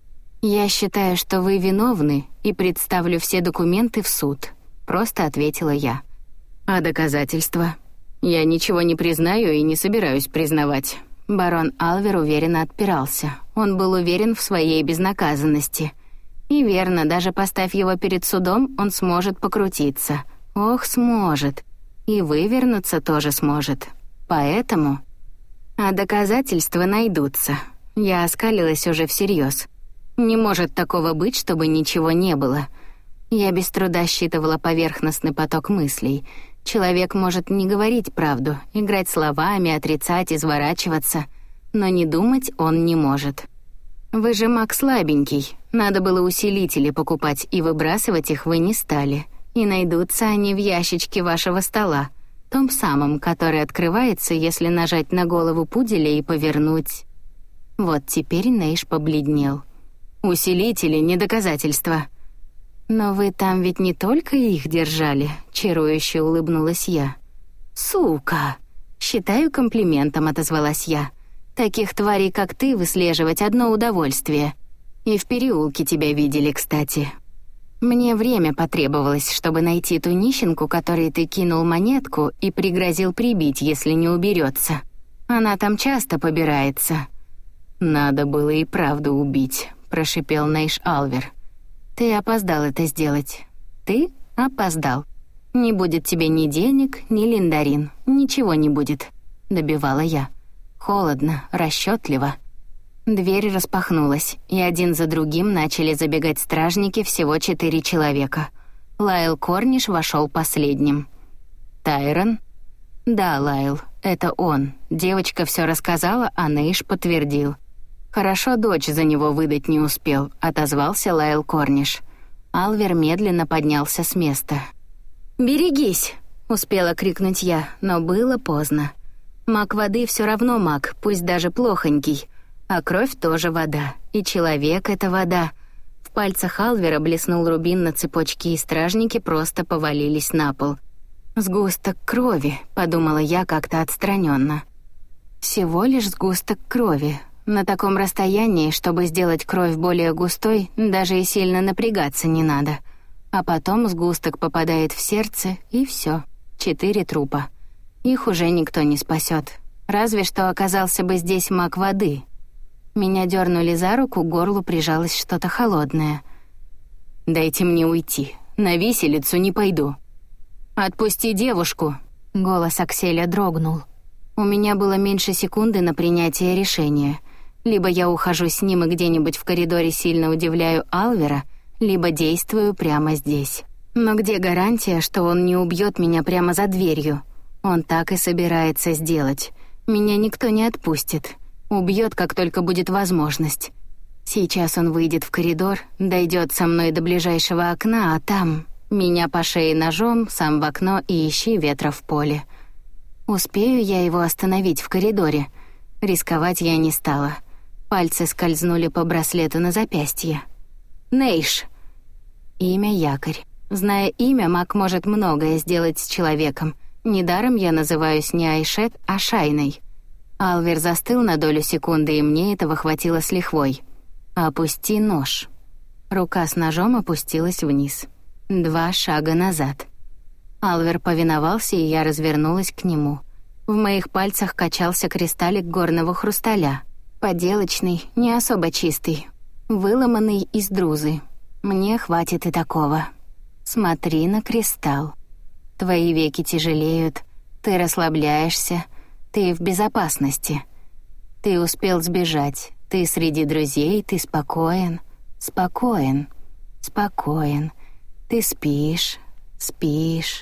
Speaker 2: «Я считаю, что вы виновны, и представлю все документы в суд», — просто ответила я. «А доказательства?» «Я ничего не признаю и не собираюсь признавать». Барон Алвер уверенно отпирался. Он был уверен в своей безнаказанности. И верно, даже поставь его перед судом, он сможет покрутиться. Ох, сможет. И вывернуться тоже сможет. Поэтому... А доказательства найдутся. Я оскалилась уже всерьез. Не может такого быть, чтобы ничего не было. Я без труда считывала поверхностный поток мыслей. Человек может не говорить правду, играть словами, отрицать, изворачиваться, но не думать он не может. Вы же маг слабенький, надо было усилители покупать, и выбрасывать их вы не стали. И найдутся они в ящичке вашего стола. Том самом, который открывается, если нажать на голову пуделя и повернуть. Вот теперь Нейш побледнел. «Усилители, не доказательства». «Но вы там ведь не только их держали», — чарующе улыбнулась я. «Сука!» — считаю комплиментом, отозвалась я. «Таких тварей, как ты, выслеживать одно удовольствие. И в переулке тебя видели, кстати. Мне время потребовалось, чтобы найти ту нищенку, которой ты кинул монетку и пригрозил прибить, если не уберется. Она там часто побирается». «Надо было и правду убить», — прошипел Нейш Алвер. «Ты опоздал это сделать. Ты опоздал. Не будет тебе ни денег, ни линдарин. Ничего не будет», — добивала я. Холодно, расчетливо. Дверь распахнулась, и один за другим начали забегать стражники, всего четыре человека. Лайл Корниш вошел последним. «Тайрон?» «Да, Лайл, это он. Девочка все рассказала, а Нейш подтвердил». «Хорошо, дочь за него выдать не успел», — отозвался Лайл Корниш. Алвер медленно поднялся с места. «Берегись!» — успела крикнуть я, но было поздно. Маг воды все равно маг, пусть даже плохонький. А кровь тоже вода, и человек — это вода. В пальцах Алвера блеснул рубин на цепочке, и стражники просто повалились на пол. «Сгусток крови», — подумала я как-то отстраненно. «Всего лишь сгусток крови. На таком расстоянии, чтобы сделать кровь более густой, даже и сильно напрягаться не надо. А потом сгусток попадает в сердце, и все. Четыре трупа. Их уже никто не спасет. Разве что оказался бы здесь маг воды». Меня дернули за руку, к горлу прижалось что-то холодное. «Дайте мне уйти. На виселицу не пойду». «Отпусти девушку!» — голос Акселя дрогнул. У меня было меньше секунды на принятие решения. Либо я ухожу с ним и где-нибудь в коридоре сильно удивляю Алвера, либо действую прямо здесь. Но где гарантия, что он не убьет меня прямо за дверью? Он так и собирается сделать. Меня никто не отпустит. Убьет, как только будет возможность. Сейчас он выйдет в коридор, дойдет со мной до ближайшего окна, а там... Меня по шее ножом, сам в окно и ищи ветра в поле. Успею я его остановить в коридоре? Рисковать я не стала. Пальцы скользнули по браслету на запястье. Нейш. Имя Якорь. Зная имя, маг может многое сделать с человеком. Недаром я называюсь не Айшет, а Шайной. Алвер застыл на долю секунды, и мне этого хватило с лихвой. «Опусти нож». Рука с ножом опустилась вниз. Два шага назад. Алвер повиновался, и я развернулась к нему. В моих пальцах качался кристаллик горного хрусталя. Поделочный, не особо чистый. Выломанный из друзы. Мне хватит и такого. Смотри на кристалл. Твои веки тяжелеют, ты расслабляешься, ты в безопасности. Ты успел сбежать, ты среди друзей, ты спокоен, спокоен, спокоен. Ты спишь, спишь,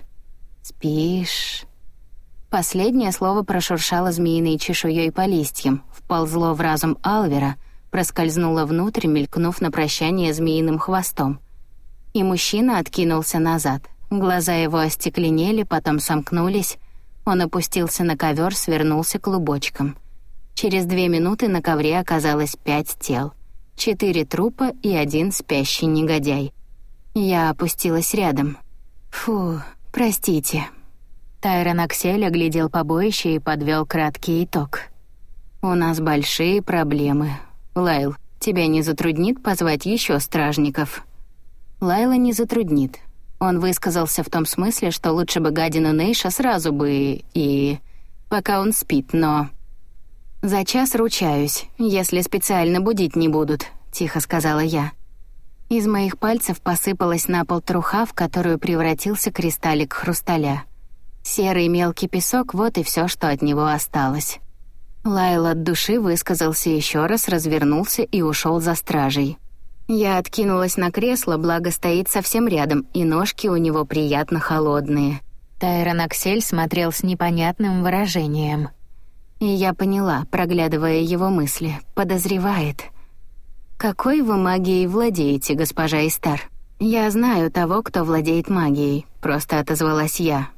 Speaker 2: спишь. Последнее слово прошуршало змеиной чешуей по листьям, вползло в разум Алвера, проскользнуло внутрь, мелькнув на прощание змеиным хвостом. И мужчина откинулся назад. Глаза его остекленели, потом сомкнулись. Он опустился на ковер, свернулся клубочком. Через две минуты на ковре оказалось пять тел. Четыре трупа и один спящий негодяй. Я опустилась рядом. «Фу, простите». Тайрон Аксель оглядел побоище и подвел краткий итог. «У нас большие проблемы. Лайл, тебя не затруднит позвать еще стражников?» Лайла не затруднит. Он высказался в том смысле, что лучше бы гадину Нейша сразу бы и... пока он спит, но... «За час ручаюсь, если специально будить не будут», — тихо сказала я. Из моих пальцев посыпалась на пол труха, в которую превратился кристаллик хрусталя. Серый мелкий песок — вот и все, что от него осталось. Лайл от души высказался еще раз, развернулся и ушел за стражей. Я откинулась на кресло, благо стоит совсем рядом, и ножки у него приятно холодные. Тайрон Аксель смотрел с непонятным выражением. И я поняла, проглядывая его мысли, подозревает. «Какой вы магией владеете, госпожа Истар?» «Я знаю того, кто владеет магией», — просто отозвалась я.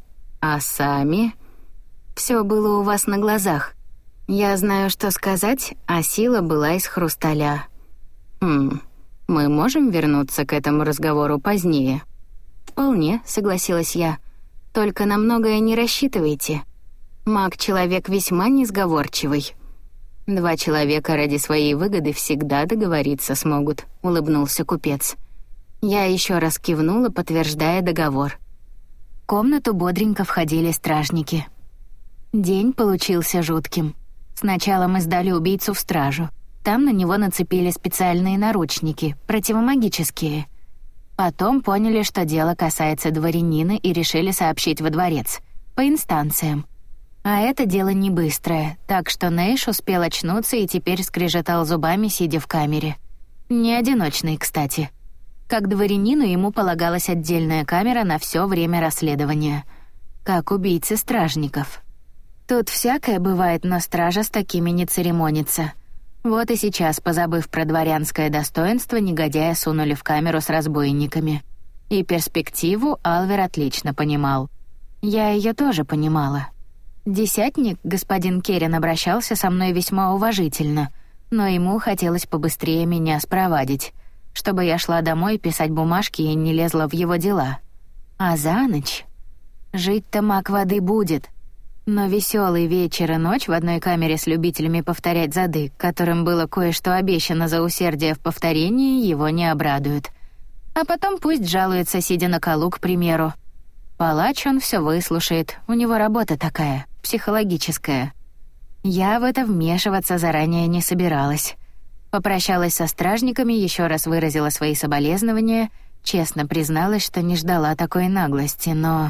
Speaker 2: А сами? Все было у вас на глазах. Я знаю, что сказать, а сила была из хрусталя. Хм, мы можем вернуться к этому разговору позднее? Вполне, согласилась я. Только на многое не рассчитывайте. Маг — человек весьма несговорчивый. Два человека ради своей выгоды всегда договориться смогут, улыбнулся купец. Я еще раз кивнула, подтверждая договор.
Speaker 1: В комнату бодренько входили стражники. День получился жутким. Сначала мы сдали убийцу в стражу. Там на него нацепили специальные наручники, противомагические. Потом поняли, что дело касается дворянина, и решили сообщить во дворец, по инстанциям. А это дело не быстрое, так что Нейш успел очнуться и теперь скрежетал зубами, сидя в камере. Не одиночный, кстати. Как дворянину ему полагалась отдельная камера на все время расследования. Как убийце стражников. Тут всякое бывает, но стража с такими не церемонится. Вот и сейчас, позабыв про дворянское достоинство, негодяя сунули в камеру с разбойниками. И перспективу Алвер отлично понимал. Я ее тоже понимала. Десятник, господин Керрин, обращался со мной весьма уважительно, но ему хотелось побыстрее меня спровадить, чтобы я шла домой писать бумажки и не лезла в его дела. А за ночь? Жить-то маг воды будет. Но веселый вечер и ночь в одной камере с любителями повторять зады, которым было кое-что обещано за усердие в повторении, его не обрадует. А потом пусть жалуется, сидя на колу, к примеру. Палач он все выслушает, у него работа такая, психологическая. Я в это вмешиваться заранее не собиралась. Попрощалась со стражниками, еще раз выразила свои соболезнования, честно призналась, что не ждала такой наглости, но...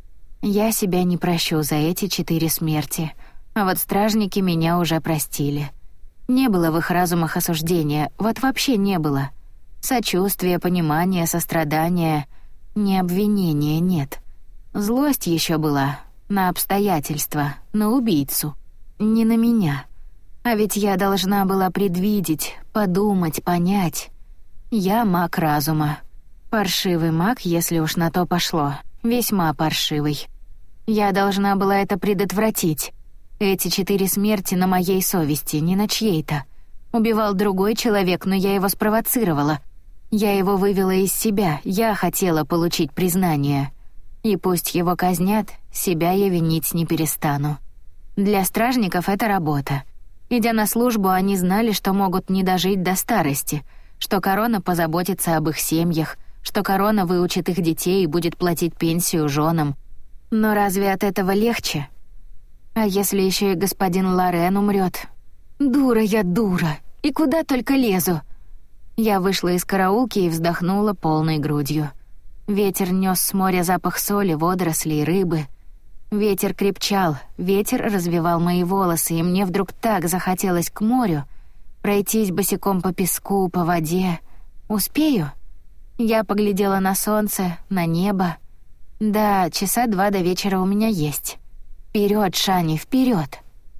Speaker 1: Я себя не прощу за эти четыре смерти, а вот стражники меня уже простили. Не было в их разумах осуждения, вот вообще не было. Сочувствия, понимания, сострадания, ни обвинения нет. Злость еще была на обстоятельства, на убийцу, не на меня. А ведь я должна была предвидеть, подумать, понять. Я маг разума. Паршивый маг, если уж на то пошло, весьма паршивый. Я должна была это предотвратить. Эти четыре смерти на моей совести, не на чьей-то. Убивал другой человек, но я его спровоцировала. Я его вывела из себя, я хотела получить признание. И пусть его казнят, себя я винить не перестану. Для стражников это работа. Идя на службу, они знали, что могут не дожить до старости, что корона позаботится об их семьях, что корона выучит их детей и будет платить пенсию женам. Но разве от этого легче? А если еще и господин Лорен умрет? Дура я, дура! И куда только лезу? Я вышла из караулки и вздохнула полной грудью. Ветер нес с моря запах соли, водорослей, рыбы. Ветер крепчал, ветер развивал мои волосы, и мне вдруг так захотелось к морю, пройтись босиком по песку, по воде. Успею? Я поглядела на солнце, на небо. Да, часа два до вечера у меня есть. Вперед, Шани, вперед!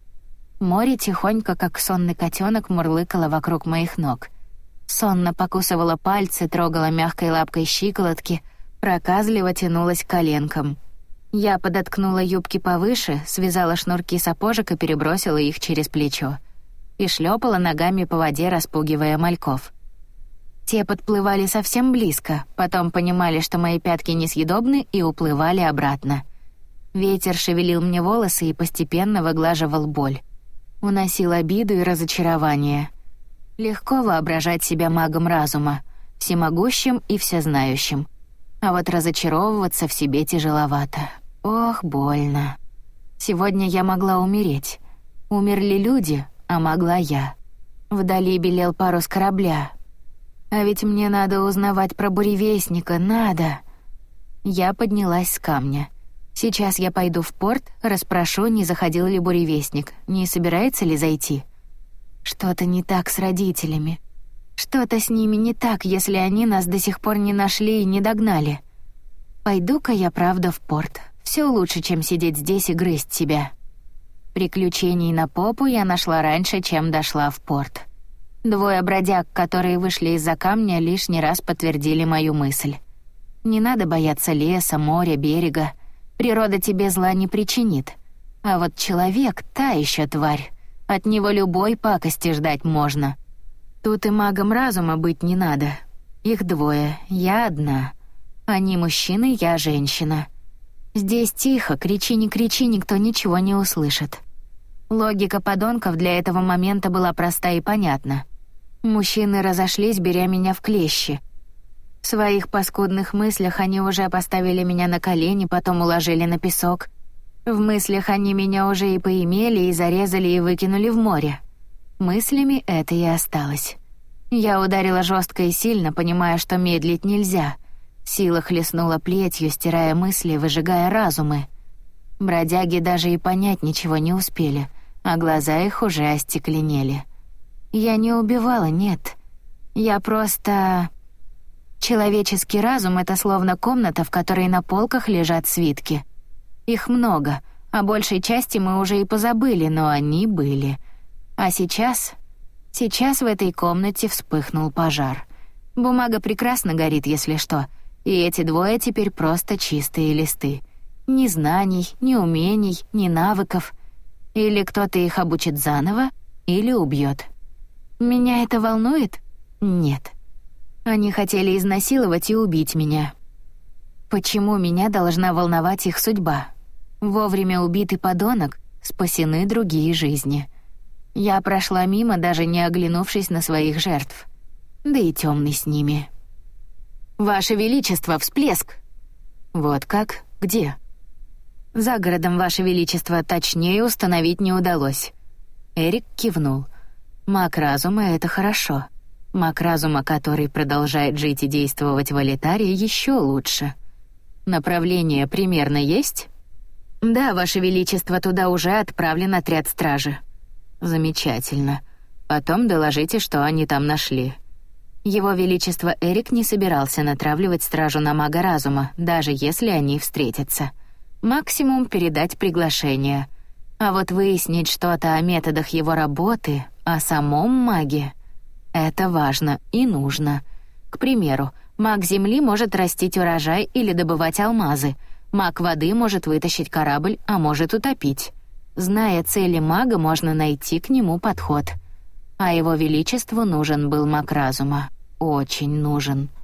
Speaker 1: Море тихонько, как сонный котенок, мурлыкало вокруг моих ног. Сонно покусывала пальцы, трогала мягкой лапкой щиколотки, проказливо тянулась к коленкам. Я подоткнула юбки повыше, связала шнурки сапожек и перебросила их через плечо. И шлепала ногами по воде, распугивая мальков. Те подплывали совсем близко, потом понимали, что мои пятки несъедобны, и уплывали обратно. Ветер шевелил мне волосы и постепенно выглаживал боль. Уносил обиду и разочарование. Легко воображать себя магом разума, всемогущим и всезнающим. А вот разочаровываться в себе тяжеловато. Ох, больно. Сегодня я могла умереть. Умерли люди, а могла я. Вдали белел парус корабля. А ведь мне надо узнавать про буревестника, надо. Я поднялась с камня. Сейчас я пойду в порт, расспрошу, не заходил ли буревестник, не собирается ли зайти. Что-то не так с родителями. Что-то с ними не так, если они нас до сих пор не нашли и не догнали. Пойду-ка я правда в порт. Все лучше, чем сидеть здесь и грызть себя. Приключений на попу я нашла раньше, чем дошла в порт. Двое бродяг, которые вышли из-за камня, лишний раз подтвердили мою мысль. Не надо бояться леса, моря, берега. Природа тебе зла не причинит. А вот человек — та еще тварь. От него любой пакости ждать можно. Тут и магом разума быть не надо. Их двое, я одна. Они мужчины, я женщина. Здесь тихо, кричи не кричи, никто ничего не услышит. Логика подонков для этого момента была проста и понятна. Мужчины разошлись, беря меня в клещи. В своих паскудных мыслях они уже поставили меня на колени, потом уложили на песок. В мыслях они меня уже и поимели, и зарезали, и выкинули в море. Мыслями это и осталось. Я ударила жестко и сильно, понимая, что медлить нельзя. Сила хлестнула плетью, стирая мысли, выжигая разумы. Бродяги даже и понять ничего не успели, а глаза их уже остекленели. Я не убивала, нет. Я просто... Человеческий разум — это словно комната, в которой на полках лежат свитки. Их много, о большей части мы уже и позабыли, но они были. А сейчас... Сейчас в этой комнате вспыхнул пожар. Бумага прекрасно горит, если что, и эти двое теперь просто чистые листы. Ни знаний, ни умений, ни навыков. Или кто-то их обучит заново, или убьет. Меня это волнует? Нет. Они хотели изнасиловать и убить меня. Почему меня должна волновать их судьба? Вовремя убитый подонок, спасены другие жизни. Я прошла мимо, даже не оглянувшись на своих жертв. Да и темный с ними. «Ваше Величество, всплеск!» «Вот как? Где?» «За городом, Ваше Величество, точнее установить не удалось». Эрик кивнул. «Маг разума — это хорошо. Маг разума, который продолжает жить и действовать в Алитаре, еще лучше. Направление примерно есть?» «Да, Ваше Величество, туда уже отправлен отряд стражи». «Замечательно. Потом доложите, что они там нашли». Его Величество Эрик не собирался натравливать стражу на мага разума, даже если они встретятся. Максимум передать приглашение. А вот выяснить что-то о методах его работы, о самом маге — это важно и нужно. К примеру, маг земли может растить урожай или добывать алмазы, маг воды может вытащить корабль, а может утопить. Зная цели мага, можно найти к нему подход. А его величеству нужен был маг разума. Очень нужен.